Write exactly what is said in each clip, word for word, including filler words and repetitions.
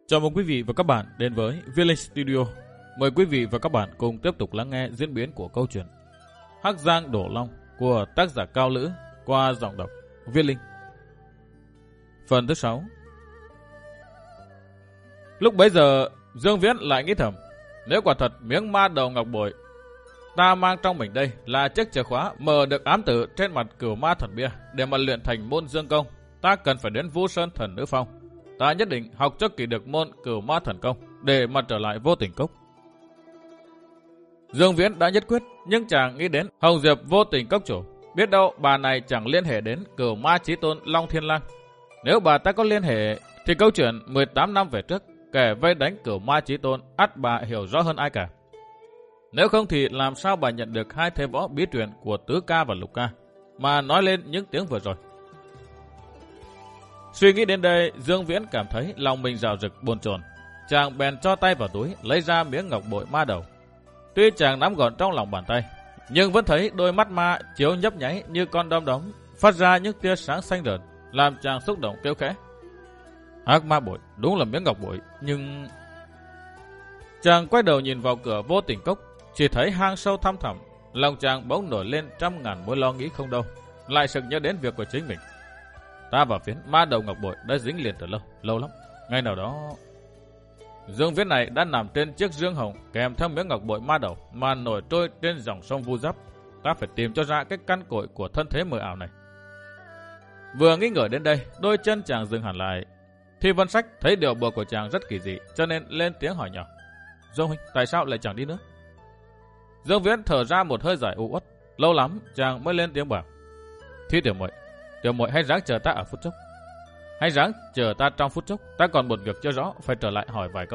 Chào mừng quý vị và các bạn đến với Village Studio. Mời quý vị và các bạn cùng tiếp tục lắng nghe diễn biến của câu chuyện Hắc Giang Đổ Long của tác giả Cao Lữ qua giọng đọc Viết Linh. Phần thứ sáu. Lúc bấy giờ, Dương Viễn lại nghĩ thầm, nếu quả thật miếng ma đầu ngọc bội ta mang trong mình đây là chiếc chìa khóa mở được ám tử trên mặt cửu ma thần bia để mà luyện thành môn dương công, ta cần phải đến Vũ Sơn Thần Nữ Phong. Ta nhất định học cho kỳ được môn cửu ma thần công để mà trở lại Vô Tình Cốc. Dương Viễn đã nhất quyết, nhưng chàng nghĩ đến Hồng Diệp Vô Tình Cốc chủ. Biết đâu bà này chẳng liên hệ đến cửu ma chí tôn Long Thiên Lang. Nếu bà ta có liên hệ thì câu chuyện mười tám năm về trước kẻ vây đánh cửu ma chí tôn ắt bà hiểu rõ hơn ai cả. Nếu không thì làm sao bà nhận được hai thế võ bí truyền của Tứ Ca và Lục Ca mà nói lên những tiếng vừa rồi. Suy nghĩ đến đây, Dương Viễn cảm thấy lòng mình rạo rực bồn chồn. Chàng bèn cho tay vào túi, lấy ra miếng ngọc bội ma đầu. Tuy chàng nắm gọn trong lòng bàn tay, nhưng vẫn thấy đôi mắt ma chiếu nhấp nháy như con đom đóm, phát ra những tia sáng xanh rợn, làm chàng xúc động kêu khẽ. Hắc ma bội, đúng là miếng ngọc bội, nhưng... Chàng quay đầu nhìn vào cửa Vô Tình Cốc, chỉ thấy hang sâu thăm thẳm, lòng chàng bỗng nổi lên trăm ngàn mối lo nghĩ không đâu, lại sực nhớ đến việc của chính mình. Ta và phiến ma đầu ngọc bội đã dính liền từ lâu, lâu lắm. Ngày nào đó, Dương Viễn này đã nằm trên chiếc dương hồng kèm theo miếng ngọc bội ma đầu mà nổi trôi trên dòng sông Vu Giáp. Ta phải tìm cho ra cái căn cội của thân thế mờ ảo này. Vừa nghĩ ngợi đến đây, đôi chân chàng dừng hẳn lại. Thi Vân Sách thấy điều bừa của chàng rất kỳ dị, cho nên lên tiếng hỏi nhỏ. Dương huynh, tại sao lại chẳng đi nữa? Dương Viễn thở ra một hơi dài u uất. Lâu lắm chàng mới lên tiếng bảo. Thi tiểu muội, tiểu muội hãy ráng chờ ta ở phút chốc. Hãy ráng chờ ta trong phút chốc, ta còn một việc chưa rõ, phải trở lại hỏi vài câu.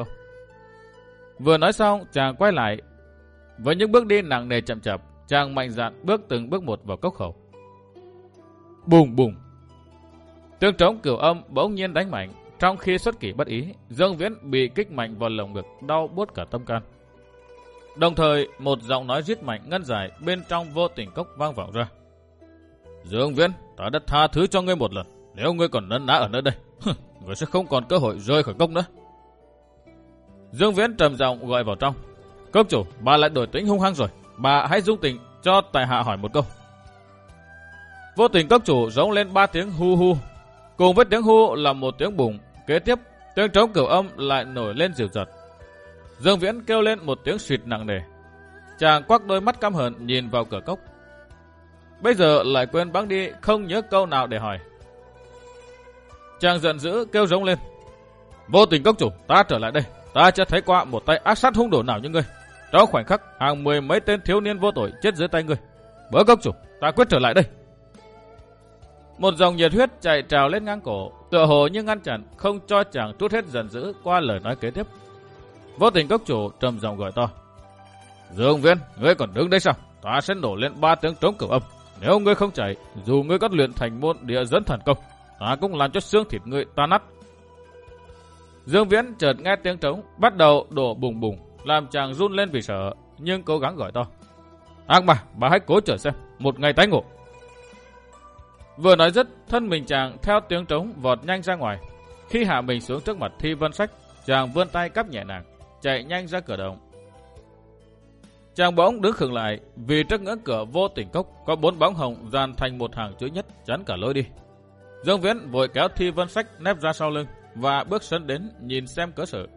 Vừa nói xong, chàng quay lại. Với những bước đi nặng nề chậm chạp, chàng mạnh dạn bước từng bước một vào cốc khẩu. Bùng bùng. Tiếng trống cửu âm bỗng nhiên đánh mạnh. Trong khi xuất kỷ bất ý, Dương Viễn bị kích mạnh vào lồng ngực, đau buốt cả tâm can. Đồng thời, một giọng nói rít mạnh ngân dài bên trong Vô Tình Cốc vang vọng ra. Dương Viễn, ta đã tha thứ cho ngươi một lần. Nếu ngươi còn nấn ná ở nơi đây, ngươi sẽ không còn cơ hội rơi khỏi cốc nữa. Dương Viễn trầm giọng gọi vào trong. Cốc chủ, bà lại đổi tính hung hăng rồi. Bà hãy dung tình cho tại hạ hỏi một câu. Vô Tình Cốc chủ rống lên ba tiếng hu hu. Cùng với tiếng hu là một tiếng bùng. Kế tiếp, tiếng trống cửu âm lại nổi lên dịu dật. Dương Viễn kêu lên một tiếng suýt nặng nề. Chàng quắc đôi mắt căm hờn nhìn vào cửa cốc. Bây giờ lại quên bẵng đi, không nhớ câu nào để hỏi. Chàng giận dữ kêu rống lên. Vô Tình Cốc chủ, ta trở lại đây. Ta chưa thấy qua một tay ác sát hung đồ nào như ngươi. Trong khoảnh khắc, hàng mười mấy tên thiếu niên vô tội chết dưới tay ngươi. Bớ Cốc chủ, ta quyết trở lại đây. Một dòng nhiệt huyết chạy trào lên ngang cổ, tựa hồ như ngăn chặn, không cho chàng trút hết giận dữ qua lời nói kế tiếp. Vô Tình Cốc chủ trầm giọng gọi to. Dương Viễn, ngươi còn đứng đấy sao? Ta sẽ nổ lên ba tiếng trống cửu âm. Nếu ngươi không chạy, dù ngươi có luyện thành môn địa dẫn thần công, ta cũng làm cho xương thịt ngươi tan nát. Dương Viễn chợt nghe tiếng trống bắt đầu đổ bùng bùng, làm chàng run lên vì sợ, nhưng cố gắng gọi to. Ác ma, bà hãy cố chờ xem, một ngày tái ngộ. Vừa nói dứt, thân mình chàng theo tiếng trống vọt nhanh ra ngoài. Khi hạ mình xuống trước mặt Thi Vân Sách, chàng vươn tay cắp nhẹ nàng, chạy nhanh ra cửa động. Chàng bỗng đứng khựng lại, vì trước ngưỡng cửa Vô Tình Cốc có bốn bóng hồng dàn thành một hàng chữ nhất chắn cả lối đi. Dương Viễn vội kéo Thi Vân Sách nép ra sau lưng và bước sân đến nhìn xem cớ sự.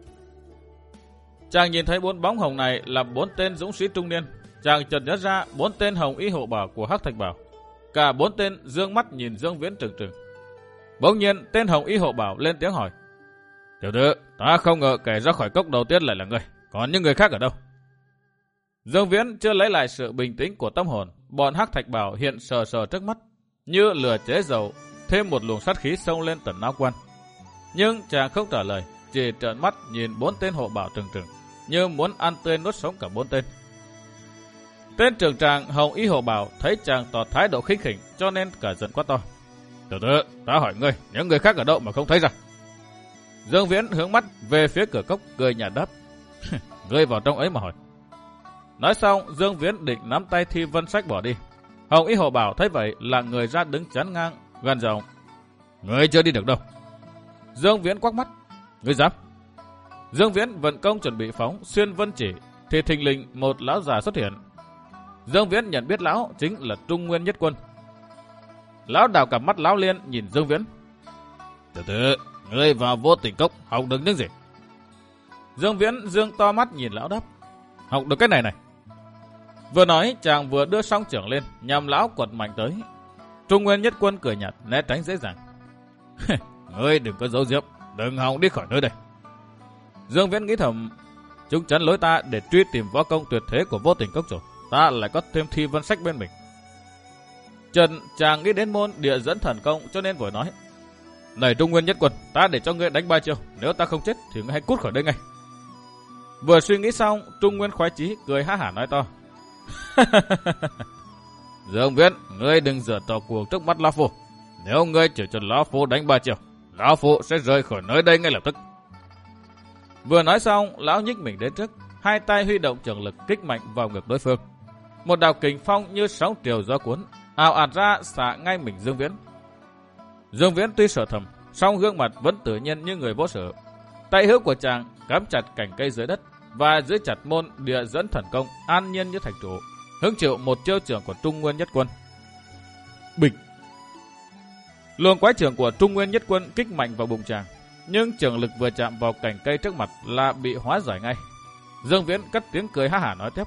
Chàng nhìn thấy bốn bóng hồng này là bốn tên dũng sĩ trung niên. Chàng chợt nhớ ra bốn tên hồng y hộ bảo của Hắc Thạch Bảo. Cả bốn tên dương mắt nhìn Dương Viễn trừng trừng. Bỗng nhiên tên hồng y hộ bảo lên tiếng hỏi. Tiểu tử, ta không ngờ kẻ ra khỏi cốc đầu tiên lại là ngươi. Còn những người khác ở đâu? Dương Viễn chưa lấy lại sự bình tĩnh của tâm hồn. Bọn Hắc Thạch Bảo hiện sờ sờ trước mắt, như lửa chế dầu, thêm một luồng sát khí xông lên tận não quan. Nhưng chàng không trả lời, chỉ trợn mắt nhìn bốn tên hộ bảo trừng trừng, như muốn ăn tươi nuốt sống cả bốn tên. Tên trưởng tràng hồng y hộ bảo thấy chàng tỏ thái độ khinh khỉnh, cho nên cả giận quát to. Tiểu tử, ta hỏi ngươi, những người khác ở đâu mà không thấy ra? Dương Viễn hướng mắt về phía cửa cốc, cười nhạt đáp. Ngươi vào trong ấy mà hỏi. Nói xong, Dương Viễn định nắm tay Thi Vân Sách bỏ đi. Hồng y hộ bảo thấy vậy là người ra đứng chắn ngang, gần giọng. Ngươi chưa đi được đâu. Dương Viễn quắc mắt. Ngươi dám? Dương Viễn vận công chuẩn bị phóng xuyên vân chỉ, thì thình lình một lão già xuất hiện. Dương Viễn nhận biết lão chính là Trung Nguyên Nhất Quân. Lão đảo cặp mắt lão liên nhìn Dương Viễn. Từ từ, ngươi vào Vô Tình Cốc học được những gì? Dương Viễn dương to mắt nhìn lão đáp. Học được cái này này. Vừa nói chàng vừa đưa song trưởng lên nhằm lão quật mạnh tới. Trung Nguyên Nhất Quân cười nhạt né tránh dễ dàng. Ngươi đừng có giấu diếm, đừng hòng đi khỏi nơi đây. Dương Viễn nghĩ thầm, chúng chắn lối ta để truy tìm võ công tuyệt thế của Vô Tình Cốc rồi, ta lại có thêm Thi Vân Sách bên mình. Trần chàng nghĩ đến môn địa dẫn thần công cho nên vội nói. Này Trung Nguyên Nhất Quân, ta để cho ngươi đánh ba chiêu, nếu ta không chết thì ngươi hãy cút khỏi đây ngay. Vừa suy nghĩ xong, Trung Nguyên khoái chí cười há hả nói to. Dương Viễn, ngươi đừng giở trò cuồng trước mắt lão phu. Nếu ngươi chịu cho lão phu đánh ba chiêu, lão phu sẽ rời khỏi nơi đây ngay lập tức. Vừa nói xong, lão nhích mình đến trước, hai tay huy động trường lực kích mạnh vào ngực đối phương. Một đạo kình phong như sóng triều gió cuốn, ào ạt ra xả ngay mình Dương Viễn. Dương Viễn tuy sợ thầm, song gương mặt vẫn tự nhiên như người vô sự. Tay hữu của chàng cắm chặt cành cây dưới đất và giữ chặt môn địa dẫn thần công an nhiên như thạch trụ, hứng chịu một chiêu trưởng của Trung Nguyên Nhất Quân. Bịch! Luồng quái trưởng của Trung Nguyên Nhất Quân kích mạnh vào bụng chàng, nhưng trường lực vừa chạm vào cành cây trước mặt là bị hóa giải ngay. Dương Viễn cất tiếng cười ha hả nói tiếp.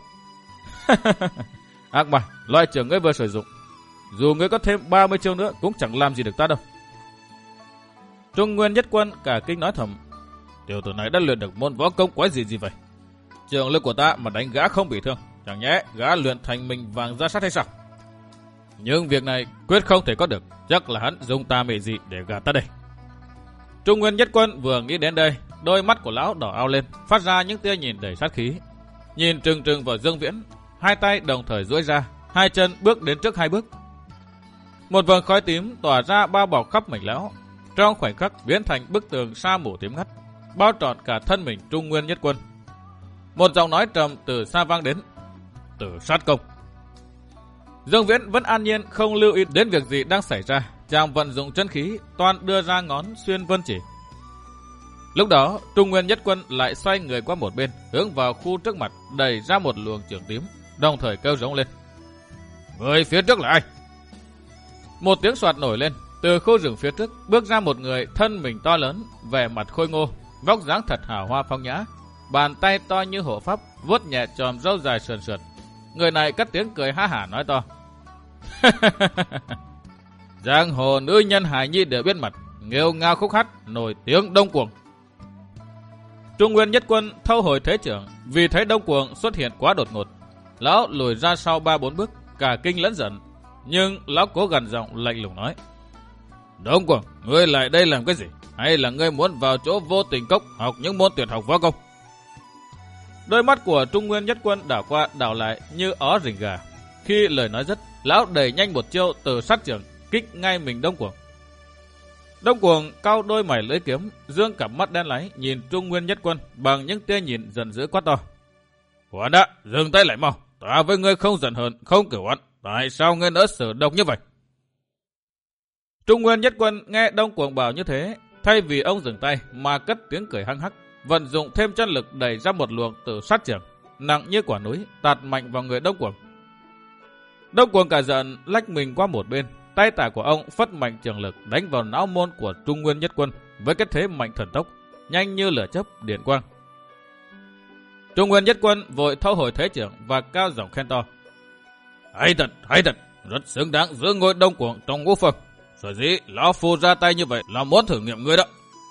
Ác ma, loại trưởng ngươi vừa sử dụng, dù ngươi có thêm ba mươi chiêu nữa cũng chẳng làm gì được ta đâu. Trung Nguyên Nhất Quân cả kinh nói thầm. Tiểu tử này đã luyện được môn võ công quái gì gì vậy? Trường lực của ta mà đánh gã không bị thương, chẳng nhẽ gã luyện thành mình vàng ra sát hay sao? Nhưng việc này quyết không thể có được, chắc là hắn dùng tà mị dị để gạt ta đây. Trung Nguyên Nhất Quân vừa nghĩ đến đây, đôi mắt của lão đỏ ao lên, phát ra những tia nhìn đầy sát khí. Nhìn trừng trừng vào Dương Viễn, hai tay đồng thời duỗi ra, hai chân bước đến trước hai bước. Một vầng khói tím tỏa ra bao bọc khắp mình lão, trong khoảnh khắc biến thành bức tường sa mù tím ngắt, bao trọn cả thân mình Trung Nguyên Nhất Quân. Một giọng nói trầm từ xa vang đến. Tử sát công. Dương Viễn vẫn an nhiên không lưu ý đến việc gì đang xảy ra, chàng vận dụng chân khí toàn đưa ra ngón xuyên vân chỉ. Lúc đó Trung Nguyên Nhất Quân lại xoay người qua một bên, hướng vào khu trước mặt đẩy ra một luồng trường tím, đồng thời kêu rống lên. Người phía trước là ai? Một tiếng soạt nổi lên, từ khu rừng phía trước bước ra một người thân mình to lớn, vẻ mặt khôi ngô, vóc dáng thật hào hoa phong nhã, bàn tay to như hộ pháp vuốt nhẹ chòm râu dài sườn sượt. Người này cất tiếng cười ha hả nói to. Giang hồ nữ nhân hài nhi đều biết mặt, nghêu ngao khúc hát, nổi tiếng Đông Cuồng. Trung Nguyên Nhất Quân thâu hồi thế trưởng, vì thấy Đông Cuồng xuất hiện quá đột ngột, lão lùi ra sau ba bốn bước, cả kinh lẫn giận, nhưng lão cố gằn giọng lạnh lùng nói. Đông Cuồng, ngươi lại đây làm cái gì? Hay là ngươi muốn vào chỗ Vô Tình Cốc học những môn tuyệt học võ công? Đôi mắt của Trung Nguyên Nhất Quân đảo qua đảo lại như ó rình gà. Khi lời nói dứt, lão đẩy nhanh một chiêu từ sát trưởng, kích ngay mình Đông Cuồng. Đông Cuồng cau đôi mày lưỡi kiếm, dương cặp mắt đen láy nhìn Trung Nguyên Nhất Quân bằng những tia nhìn giận dữ quát to. Quản đã, dừng tay lại mau, ta với ngươi không giận hờn, không cửu oán, tại sao ngươi nỡ sử độc như vậy? Trung Nguyên Nhất Quân nghe Đông Cuồng bảo như thế, thay vì ông dừng tay mà cất tiếng cười hăng hắc, vận dụng thêm chân lực đẩy ra một luồng từ sát trưởng nặng như quả núi, tạt mạnh vào người Đông Cuồng. Đông Cuồng cả giận lách mình qua một bên, tay tả của ông phất mạnh trường lực đánh vào não môn của Trung Nguyên Nhất Quân với cái thế mạnh thần tốc, nhanh như lửa chớp điện quang. Trung Nguyên Nhất Quân vội thâu hồi thế trưởng và cao giọng khen to. Hay thật, hay thật, rất xứng đáng giữ ngôi Đông Cuồng trong ngũ phương. Sở dĩ lão phu ra tay như vậy là muốn thử nghiệm ngươi đó.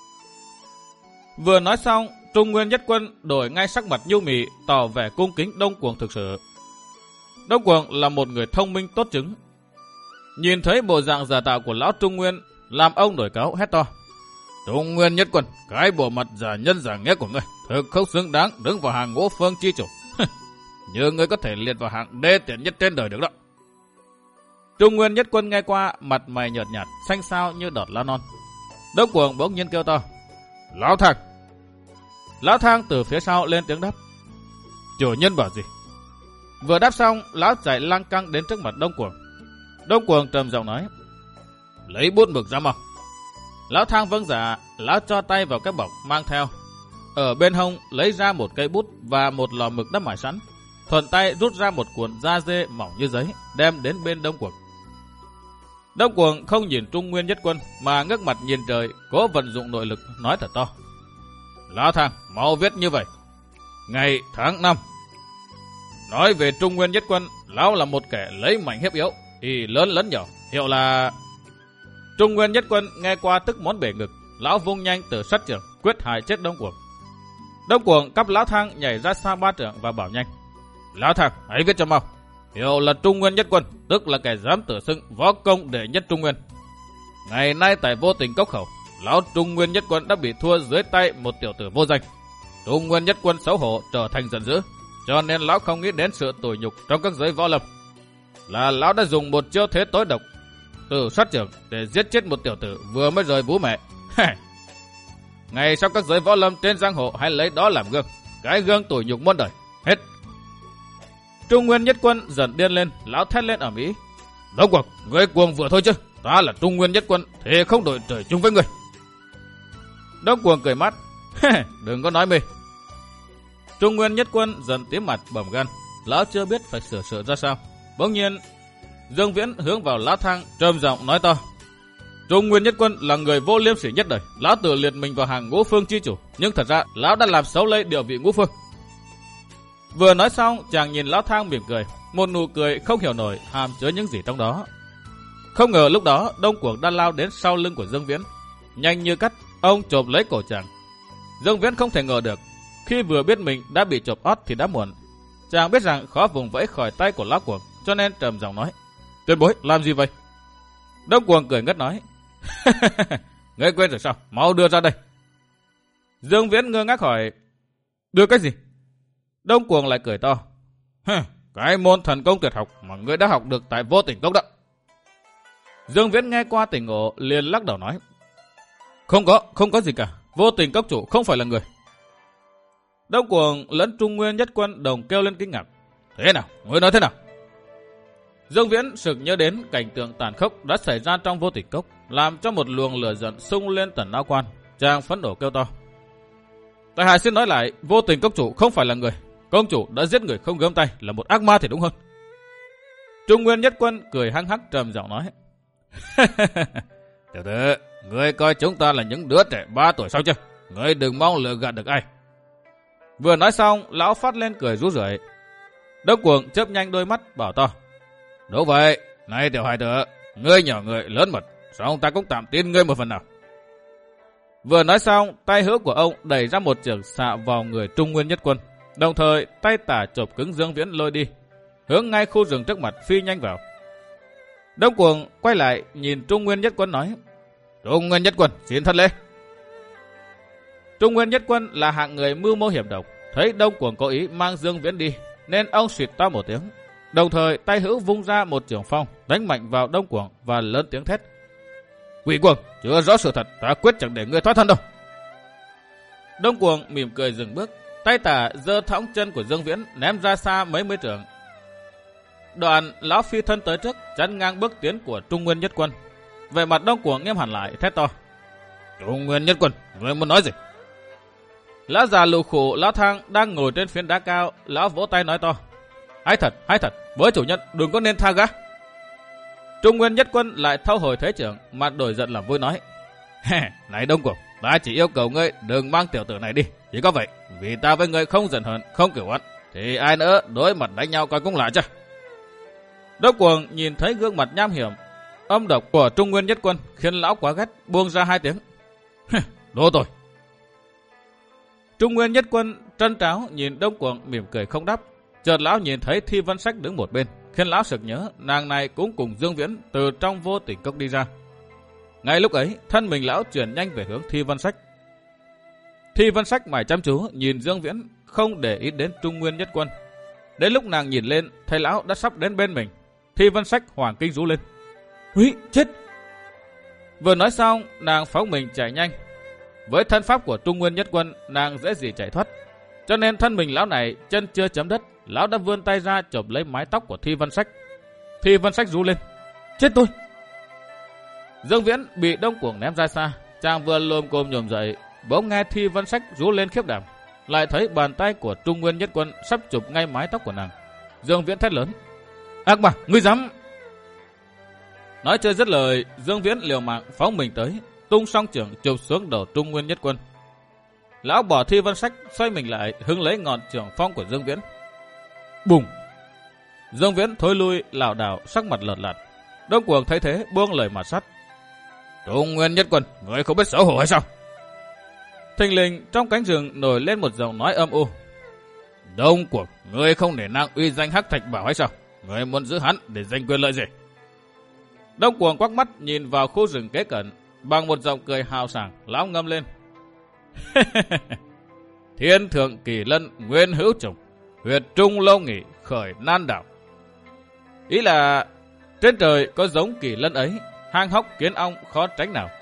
Vừa nói xong, Trung Nguyên Nhất Quân đổi ngay sắc mặt nhu mì, tỏ vẻ cung kính Đông Cuồng thực sự. Đông Cuồng là một người thông minh tốt chứng. Nhìn thấy bộ dạng giả tạo của lão Trung Nguyên, làm ông nổi cáu hét to. Trung Nguyên Nhất Quân, cái bộ mặt giả nhân giả nghĩa của ngươi thực không xứng đáng đứng vào hàng ngũ phương chi chủ. Như ngươi có thể liệt vào hạng đê tiện nhất trên đời được đó. Trung Nguyên Nhất Quân nghe qua, mặt mày nhợt nhạt, xanh xao như đọt lá non. Đông Cuồng bỗng nhiên kêu to. Lão Thang! Lão Thang từ phía sau lên tiếng đáp. Chủ nhân bảo gì? Vừa đáp xong, lão chạy lăng căng đến trước mặt Đông Cuồng. Đông Cuồng trầm giọng nói. Lấy bút mực ra mau. Lão Thang vâng dạ, lão cho tay vào cái bọc mang theo. ở bên hông lấy ra một cây bút và một lò mực đã mài sẵn, thuận tay rút ra một cuộn da dê mỏng như giấy, đem đến bên Đông Cuồng. Đông Cuồng không nhìn Trung Nguyên Nhất Quân mà ngước mặt nhìn trời, cố vận dụng nội lực nói thật to: Lão Thang, mau viết như vậy. Ngày tháng năm. Nói về Trung Nguyên Nhất Quân, lão là một kẻ lấy mạnh hiếp yếu, y lớn lẫn nhỏ, hiệu là... Trung Nguyên Nhất Quân nghe qua tức muốn bể ngực, lão vung nhanh từ sát trường, quyết hại chết Đông Cuồng. Đông Cuồng cắp Lão Thang nhảy ra xa ba trượng và bảo nhanh: Lão Thang, hãy viết cho mau. Hiệu là Trung Nguyên Nhất Quân, tức là kẻ dám tự xưng võ công đệ nhất Trung Nguyên. Ngày nay tại Vô Tình Cốc Khẩu, lão Trung Nguyên Nhất Quân đã bị thua dưới tay một tiểu tử vô danh. Trung Nguyên Nhất Quân xấu hổ trở thành giận dữ, cho nên lão không nghĩ đến sự tủi nhục trong các giới võ lâm. Là lão đã dùng một chiêu thế tối độc, từ sát trưởng để giết chết một tiểu tử vừa mới rời bú mẹ. Ngày sau các giới võ lâm trên giang hồ hãy lấy đó làm gương, cái gương tủi nhục muôn đời. Hết. Trung Nguyên Nhất Quân dần điên lên, lão thét lên ầm ĩ: Đông Cuồng, ngươi cuồng vừa thôi chứ? Ta là Trung Nguyên Nhất Quân, thế không đổi trời chung với ngươi. Đông Cuồng cười mát: Đừng có nói mê. Trung Nguyên Nhất Quân dần tím mặt bầm gan, lão chưa biết phải sửa sửa ra sao. Bỗng nhiên Dương Viễn hướng vào Lão Thang trầm giọng nói to: Trung Nguyên Nhất Quân là người vô liêm sỉ nhất đời, lão tự liệt mình vào hàng ngũ phương chi chủ, nhưng thật ra lão đã làm xấu lây địa vị ngũ phương. Vừa nói xong, chàng nhìn Lão Thang mỉm cười, một nụ cười không hiểu nổi hàm chứa những gì trong đó. Không ngờ lúc đó Đông Cuồng đã lao đến sau lưng của Dương Viễn, nhanh như cắt, ông chộp lấy cổ chàng. Dương Viễn không thể ngờ được, khi vừa biết mình đã bị chộp ót thì đã muộn. Chàng biết rằng khó vùng vẫy khỏi tay của Lão Cuồng, cho nên trầm giọng nói: Tuyên bối, làm gì vậy? Đông Cuồng cười ngất nói: Ngươi quên rồi sao? Mau đưa ra đây. Dương Viễn ngơ ngác hỏi: Đưa cái gì? Đông Cuồng lại cười to: Cái môn thần công tuyệt học mà ngươi đã học được tại Vô Tình Cốc đó. Dương Viễn nghe qua tỉnh ngộ, liền lắc đầu nói: Không có, không có gì cả. Vô Tình Cốc chủ không phải là người. Đông Cuồng lẫn Trung Nguyên Nhất Quân đồng kêu lên kinh ngạc: Thế nào? Ngươi nói thế nào? Dương Viễn sực nhớ đến cảnh tượng tàn khốc đã xảy ra trong Vô Tình Cốc, làm cho một luồng lửa giận xung lên tận não quan. Chàng phẫn nộ kêu to: Tại hạ xin nói lại, Vô Tình Cốc chủ không phải là người. Công chủ đã giết người không gớm tay, là một ác ma thì đúng hơn. Trung Nguyên Nhất Quân cười hăng hắc trầm giọng nói: Tiểu tử, ngươi coi chúng ta là những đứa trẻ ba tuổi sao chứ? Ngươi đừng mong lừa gạt được ai. Vừa nói xong, lão phát lên cười rú rượi. Đông Cuồng chớp nhanh đôi mắt bảo to: Đúng vậy, này tiểu hài tử, ngươi nhỏ người lớn mật, sao ta cũng tạm tin ngươi một phần nào. Vừa nói xong, tay hữu của ông đẩy ra một chưởng xạ vào người Trung Nguyên Nhất Quân, đồng thời tay tả chộp cứng Dương Viễn lôi đi, hướng ngay khu rừng trước mặt phi nhanh vào. Đông Cuồng quay lại nhìn Trung Nguyên Nhất Quân nói: Trung Nguyên Nhất Quân, xin thất lễ. Trung Nguyên Nhất Quân là hạng người mưu mô hiểm độc, thấy Đông Cuồng có ý mang Dương Viễn đi, nên ông xịt to một tiếng, đồng thời tay hữu vung ra một chưởng phong đánh mạnh vào Đông Cuồng và lớn tiếng thét: Quỷ Cuồng, chưa rõ sự thật, ta quyết chẳng để ngươi thoát thân đâu. Đông Cuồng mỉm cười dừng bước, tay tả giơ thõng chân của Dương Viễn ném ra xa mấy mươi trượng. Đoạn lão phi thân tới trước, chắn ngang bước tiến của Trung Nguyên Nhất Quân. Về mặt Đông Cuồng nghiêm hẳn lại, thét to: Trung Nguyên Nhất Quân, ngươi muốn nói gì? Lão già lù khủ Lão Thang đang ngồi trên phiến đá cao, lão vỗ tay nói to: Hay thật, hay thật, với chủ nhân đừng có nên tha gã. Trung Nguyên Nhất Quân lại thâu hồi thế trưởng, mặt đổi giận làm vui nói: Này Đông Cuồng, ta chỉ yêu cầu ngươi đừng mang tiểu tử này đi, chỉ có vậy. Vì ta với ngươi không giận hờn, không kiểu oán, thì ai nữa đối mặt đánh nhau coi cũng lạ chứ. Đông Cuồng nhìn thấy gương mặt nham hiểm, âm độc của Trung Nguyên Nhất Quân khiến lão quá ghét, buông ra hai tiếng: Đố tôi. Trung Nguyên Nhất Quân trân tráo nhìn Đông Cuồng mỉm cười không đáp. Chợt lão nhìn thấy Thi Vân Sách đứng một bên, khiến lão sực nhớ nàng này cũng cùng Dương Viễn từ trong Vô Tình Cốc đi ra. Ngay lúc ấy, thân mình lão chuyển nhanh về hướng Thi Vân Sách. Thi Vân Sách mải chăm chú nhìn Dương Viễn, không để ý đến Trung Nguyên Nhất Quân. Đến lúc nàng nhìn lên, thấy lão đã sắp đến bên mình, Thi Vân Sách hoảng kinh rú lên: Úi, chết! Vừa nói xong, nàng phóng mình chạy nhanh. Với thân pháp của Trung Nguyên Nhất Quân, nàng dễ gì chạy thoát, cho nên thân mình lão này chân chưa chấm đất, lão đã vươn tay ra chộp lấy mái tóc của Thi Vân Sách. Thi Vân Sách rú lên: Chết tôi! Dương Viễn bị Đông Cuồng ném ra xa, chàng vừa lồm cồm nhổm dậy, bỗng nghe Thi Vân Sách rú lên khiếp đảm, lại thấy bàn tay của Trung Nguyên Nhất Quân sắp chụp ngay mái tóc của nàng. Dương Viễn thét lớn: "Ác ma, ngươi dám!" Nói chơi dứt lời, Dương Viễn liều mạng phóng mình tới, tung song chưởng chụp xuống đầu Trung Nguyên Nhất Quân. Lão bỏ Thi Vân Sách, xoay mình lại hứng lấy ngọn chưởng phong của Dương Viễn. Bùng! Dương Viễn thối lui lảo đảo, sắc mặt lợt lạt. Đông Cuồng thấy thế buông lời mà sắt: "Trung Nguyên Nhất Quân, ngươi không biết xấu hổ hay sao?" Thình lình trong cánh rừng nổi lên một giọng nói âm u: "Đông Cuồng, ngươi không để nang uy danh Hắc Thạch Bảo hay sao? Ngươi muốn giữ hắn để giành quyền lợi gì?" Đông Cuồng quắc mắt nhìn vào khu rừng kế cận, bằng một giọng cười hào sảng, lão ngâm lên: "Thiên thượng kỳ lân nguyên hữu trùng, huyệt trung lâu nghỉ khởi nan đảo." Ý là trên trời có giống kỳ lân ấy, hang hốc kiến ong khó tránh nào.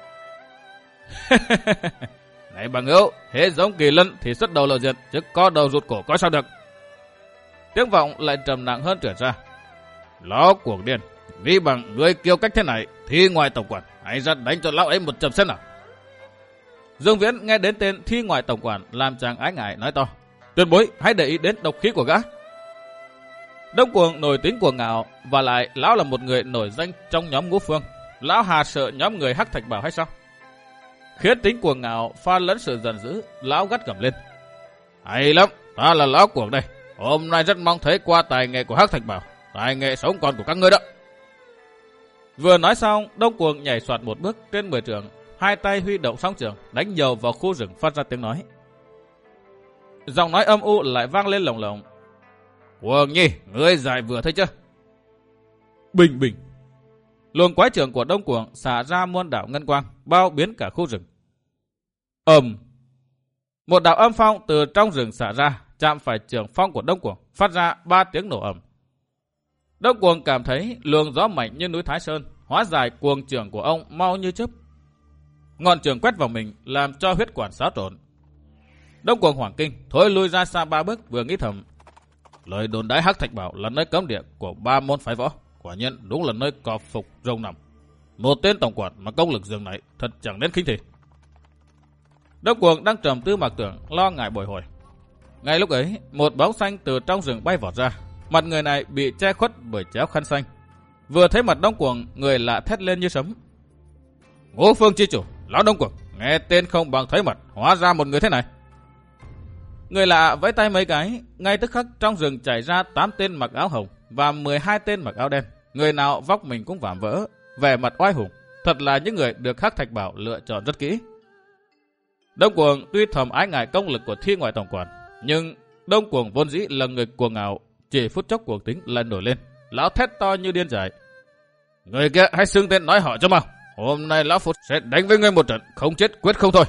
"Này bằng hữu, hễ giống kỳ lân thì xuất đầu lộ diện, chứ có đầu rụt cổ có sao được." Tiếng vọng lại trầm nặng hơn trở ra: "Lão Cuồng điên, vì bằng ngươi kiêu cách thế này thì ngoài tổng quản, hãy ra đánh cho lão ấy một trận xem nào." Dương Viễn nghe đến tên Thi Ngoại tổng quản làm chàng ái ngại, nói to: "Tuyệt bối, hãy để ý đến độc khí của gã." Đông Cuồng nổi tính cuồng ngạo, và lại lão là một người nổi danh trong nhóm Ngũ Phương, lão hà sợ nhóm người Hắc Thạch Bảo hay sao? Khiến tính cuồng ngạo pha lẫn sự giận dữ, lão gắt gầm lên: "Hay lắm, ta là lão Cuồng đây, hôm nay rất mong thấy qua tài nghệ của Hắc Thạch Bảo, tài nghệ sống còn của các ngươi đó." Vừa nói xong, Đông Cuồng nhảy soạt một bước trên mười trượng, hai tay huy động song trường đánh nhầu vào khu rừng, phát ra tiếng nói. Giọng nói âm u lại vang lên lồng lộng: "Cuồng nhi, ngươi giải vừa thấy chưa?" Bình bình, luồng quái trường của Đông Cuồng xả ra muôn đạo ngân quang, bao biến cả khu rừng. Ầm, một đạo âm phong từ trong rừng xả ra, chạm phải trường phong của Đông Cuồng, phát ra ba tiếng nổ ầm. Đông Cuồng cảm thấy luồng gió mạnh như núi Thái Sơn, hóa giải cuồng trường của ông mau như chớp. Ngọn trường quét vào mình, làm cho huyết quản xáo trộn. Đông Cuồng hoảng kinh, thối lui ra xa ba bước, vừa nghĩ thầm: lời đồn đãi Hắc Thạch Bảo là nơi cấm địa của ba môn phái võ, quả nhiên đúng là nơi cọp phục râu nằm. Một tên tổng quản mà công lực dường này thật chẳng đến khinh thị. Đông Cuồng đang trầm tư mặc tưởng, lo ngại bồi hồi. Ngay lúc ấy, một bóng xanh từ trong rừng bay vọt ra, mặt người này bị che khuất bởi chéo khăn xanh. Vừa thấy mặt Đông Cuồng, người lạ thét lên như sấm: "Ngũ Phương chi chủ, lão Đông Cuồng, nghe tên không bằng thấy mặt, hóa ra một người thế này." Người lạ vẫy tay mấy cái, ngay tức khắc trong rừng chảy ra tám tên mặc áo hồng và mười hai tên mặc áo đen, người nào vóc mình cũng vạm vỡ, vẻ mặt oai hùng, thật là những người được Hắc Thạch Bảo lựa chọn rất kỹ. Đông Cuồng tuy thầm ái ngại công lực của Thi Ngoại tổng quản, nhưng Đông Cuồng vốn dĩ là người cuồng ngạo, chỉ phút chốc cuồng tính lại nổi lên, lão thét to như điên dại: "Người kia hãy xưng tên nói họ cho mau, hôm nay lão Phúc sẽ đánh với ngươi một trận, không chết quyết không thôi."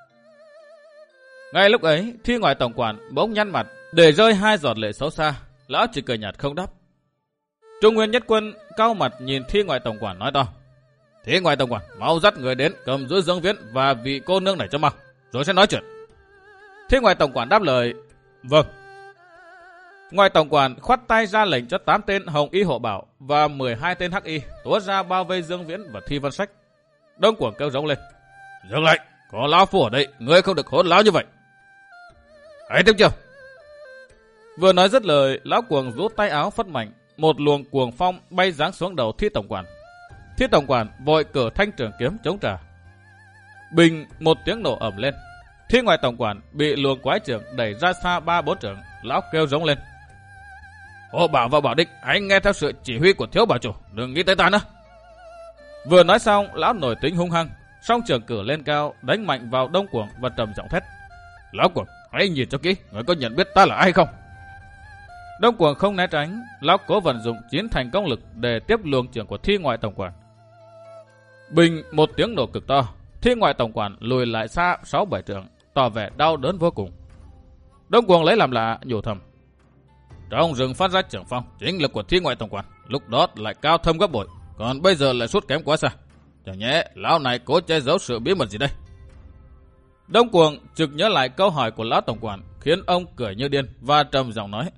Ngay lúc ấy, Thi Ngoại tổng quản bỗng nhăn mặt, để rơi hai giọt lệ xấu xa, lão chỉ cười nhạt không đáp. Trung Nguyên Nhất Quân cau mặt nhìn Thi Ngoại tổng quản nói to: "Thi Ngoại tổng quản, mau dắt người đến cầm giữ Dương Viễn và vị cô nương này cho mau, rồi sẽ nói chuyện." Thi Ngoại tổng quản đáp lời: "Vâng." Ngoại tổng quản khoát tay ra lệnh cho tám tên hồng y hộ bảo và mười hai tên hắc y túa ra bao vây Dương Viễn và Thi Vân Sách. Đông Cuồng kêu rống lên: "Dừng lại, có lão phu ở đây, ngươi không được hỗn láo như vậy." "Hãy tiếp chiêu." Vừa nói dứt lời, lão Cuồng rút tay áo phất mạnh, một luồng cuồng phong bay giáng xuống đầu Thi tổng quản. Thi tổng quản vội cởi thanh trường kiếm chống trả. Bình, một tiếng nổ ầm lên. Thi Ngoại tổng quản bị luồng quái trường đẩy ra xa ba bốn trượng, lão kêu rống lên: "Hộ bảo và bảo đích, hãy nghe theo sự chỉ huy của thiếu bảo chủ, đừng nghĩ tới ta nữa." Vừa nói xong, lão nổi tính hung hăng, song trường cử lên cao, đánh mạnh vào Đông Cuồng và trầm giọng thét: "Lão Cuồng, hãy nhìn cho kỹ, người có nhận biết ta là ai không?" Đông Cuồng không né tránh, lão cố vận dụng chín thành công lực để tiếp luồng trường của Thi Ngoại tổng quản. Bình, một tiếng nổ cực to, Thi Ngoại tổng quản lùi lại xa sáu bảy trượng, tỏ vẻ đau đớn vô cùng. Đông Cuồng lấy làm lạ, nhủ thầm: trong rừng phát ra trường phong, chính lực của Thi Ngoại tổng quản lúc đó lại cao thâm gấp bội, còn bây giờ lại sút kém quá xa. Chẳng nhẽ lão này cố che giấu sự bí mật gì đây? Đông Cuồng trực nhớ lại câu hỏi của lão tổng quản, khiến ông cười như điên và trầm giọng nói: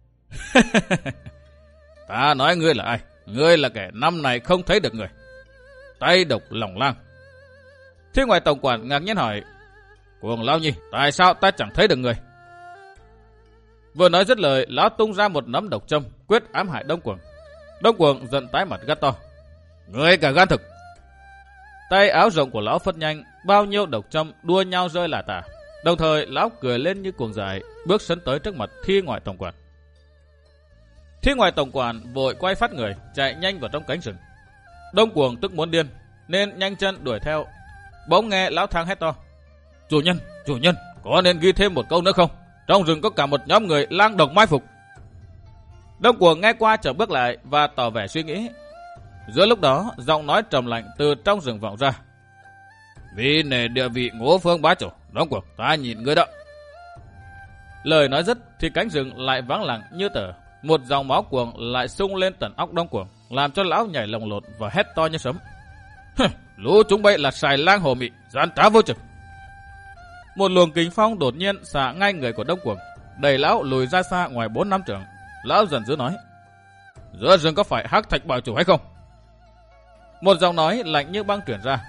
"Ta nói ngươi là ai? Ngươi là kẻ năm này không thấy được người, tay độc lòng lang." Thi Ngoại tổng quản ngạc nhiên hỏi: Cuồng lão nhi, tại sao ta chẳng thấy được người? Vừa nói dứt lời, lão tung ra một nắm độc châm, quyết ám hại Đông Cuồng. Đông Cuồng giận tái mặt gắt to. Ngươi cả gan thực! Tay áo rộng của lão phất nhanh, bao nhiêu độc châm đua nhau rơi lả tả. Đồng thời lão cười lên như cuồng dại, bước sấn tới trước mặt Thi Ngoại tổng quản. Thi Ngoại tổng quản vội quay phát người, chạy nhanh vào trong cánh rừng. Đông Cuồng tức muốn điên, nên nhanh chân đuổi theo. Bỗng nghe lão Thang hét to. Chủ nhân, chủ nhân, có nên ghi thêm một câu nữa không? Trong rừng có cả một nhóm người lang độc mai phục. Đông Cuồng nghe qua chợt bước lại và tỏ vẻ suy nghĩ. Giữa lúc đó, giọng nói trầm lạnh từ trong rừng vọng ra. Vì nể địa vị Ngũ Phương bá chủ, Đông Cuồng, ta nhìn ngươi đó. Lời nói dứt thì cánh rừng lại vắng lặng như tờ. Một dòng máu cuồng lại sung lên tận óc Đông Cuồng, làm cho lão nhảy lồng lột và hét to như sấm. Lũ chúng bay là xài lang hồ mị, gian trá vô trực. Một luồng kình phong đột nhiên xạ ngay người của Đông Cuồng, đẩy lão lùi ra xa ngoài bốn năm trượng. Lão giận dữ nói. Giữa rừng có phải Hắc Thạch bảo chủ hay không? Một giọng nói lạnh như băng truyền ra.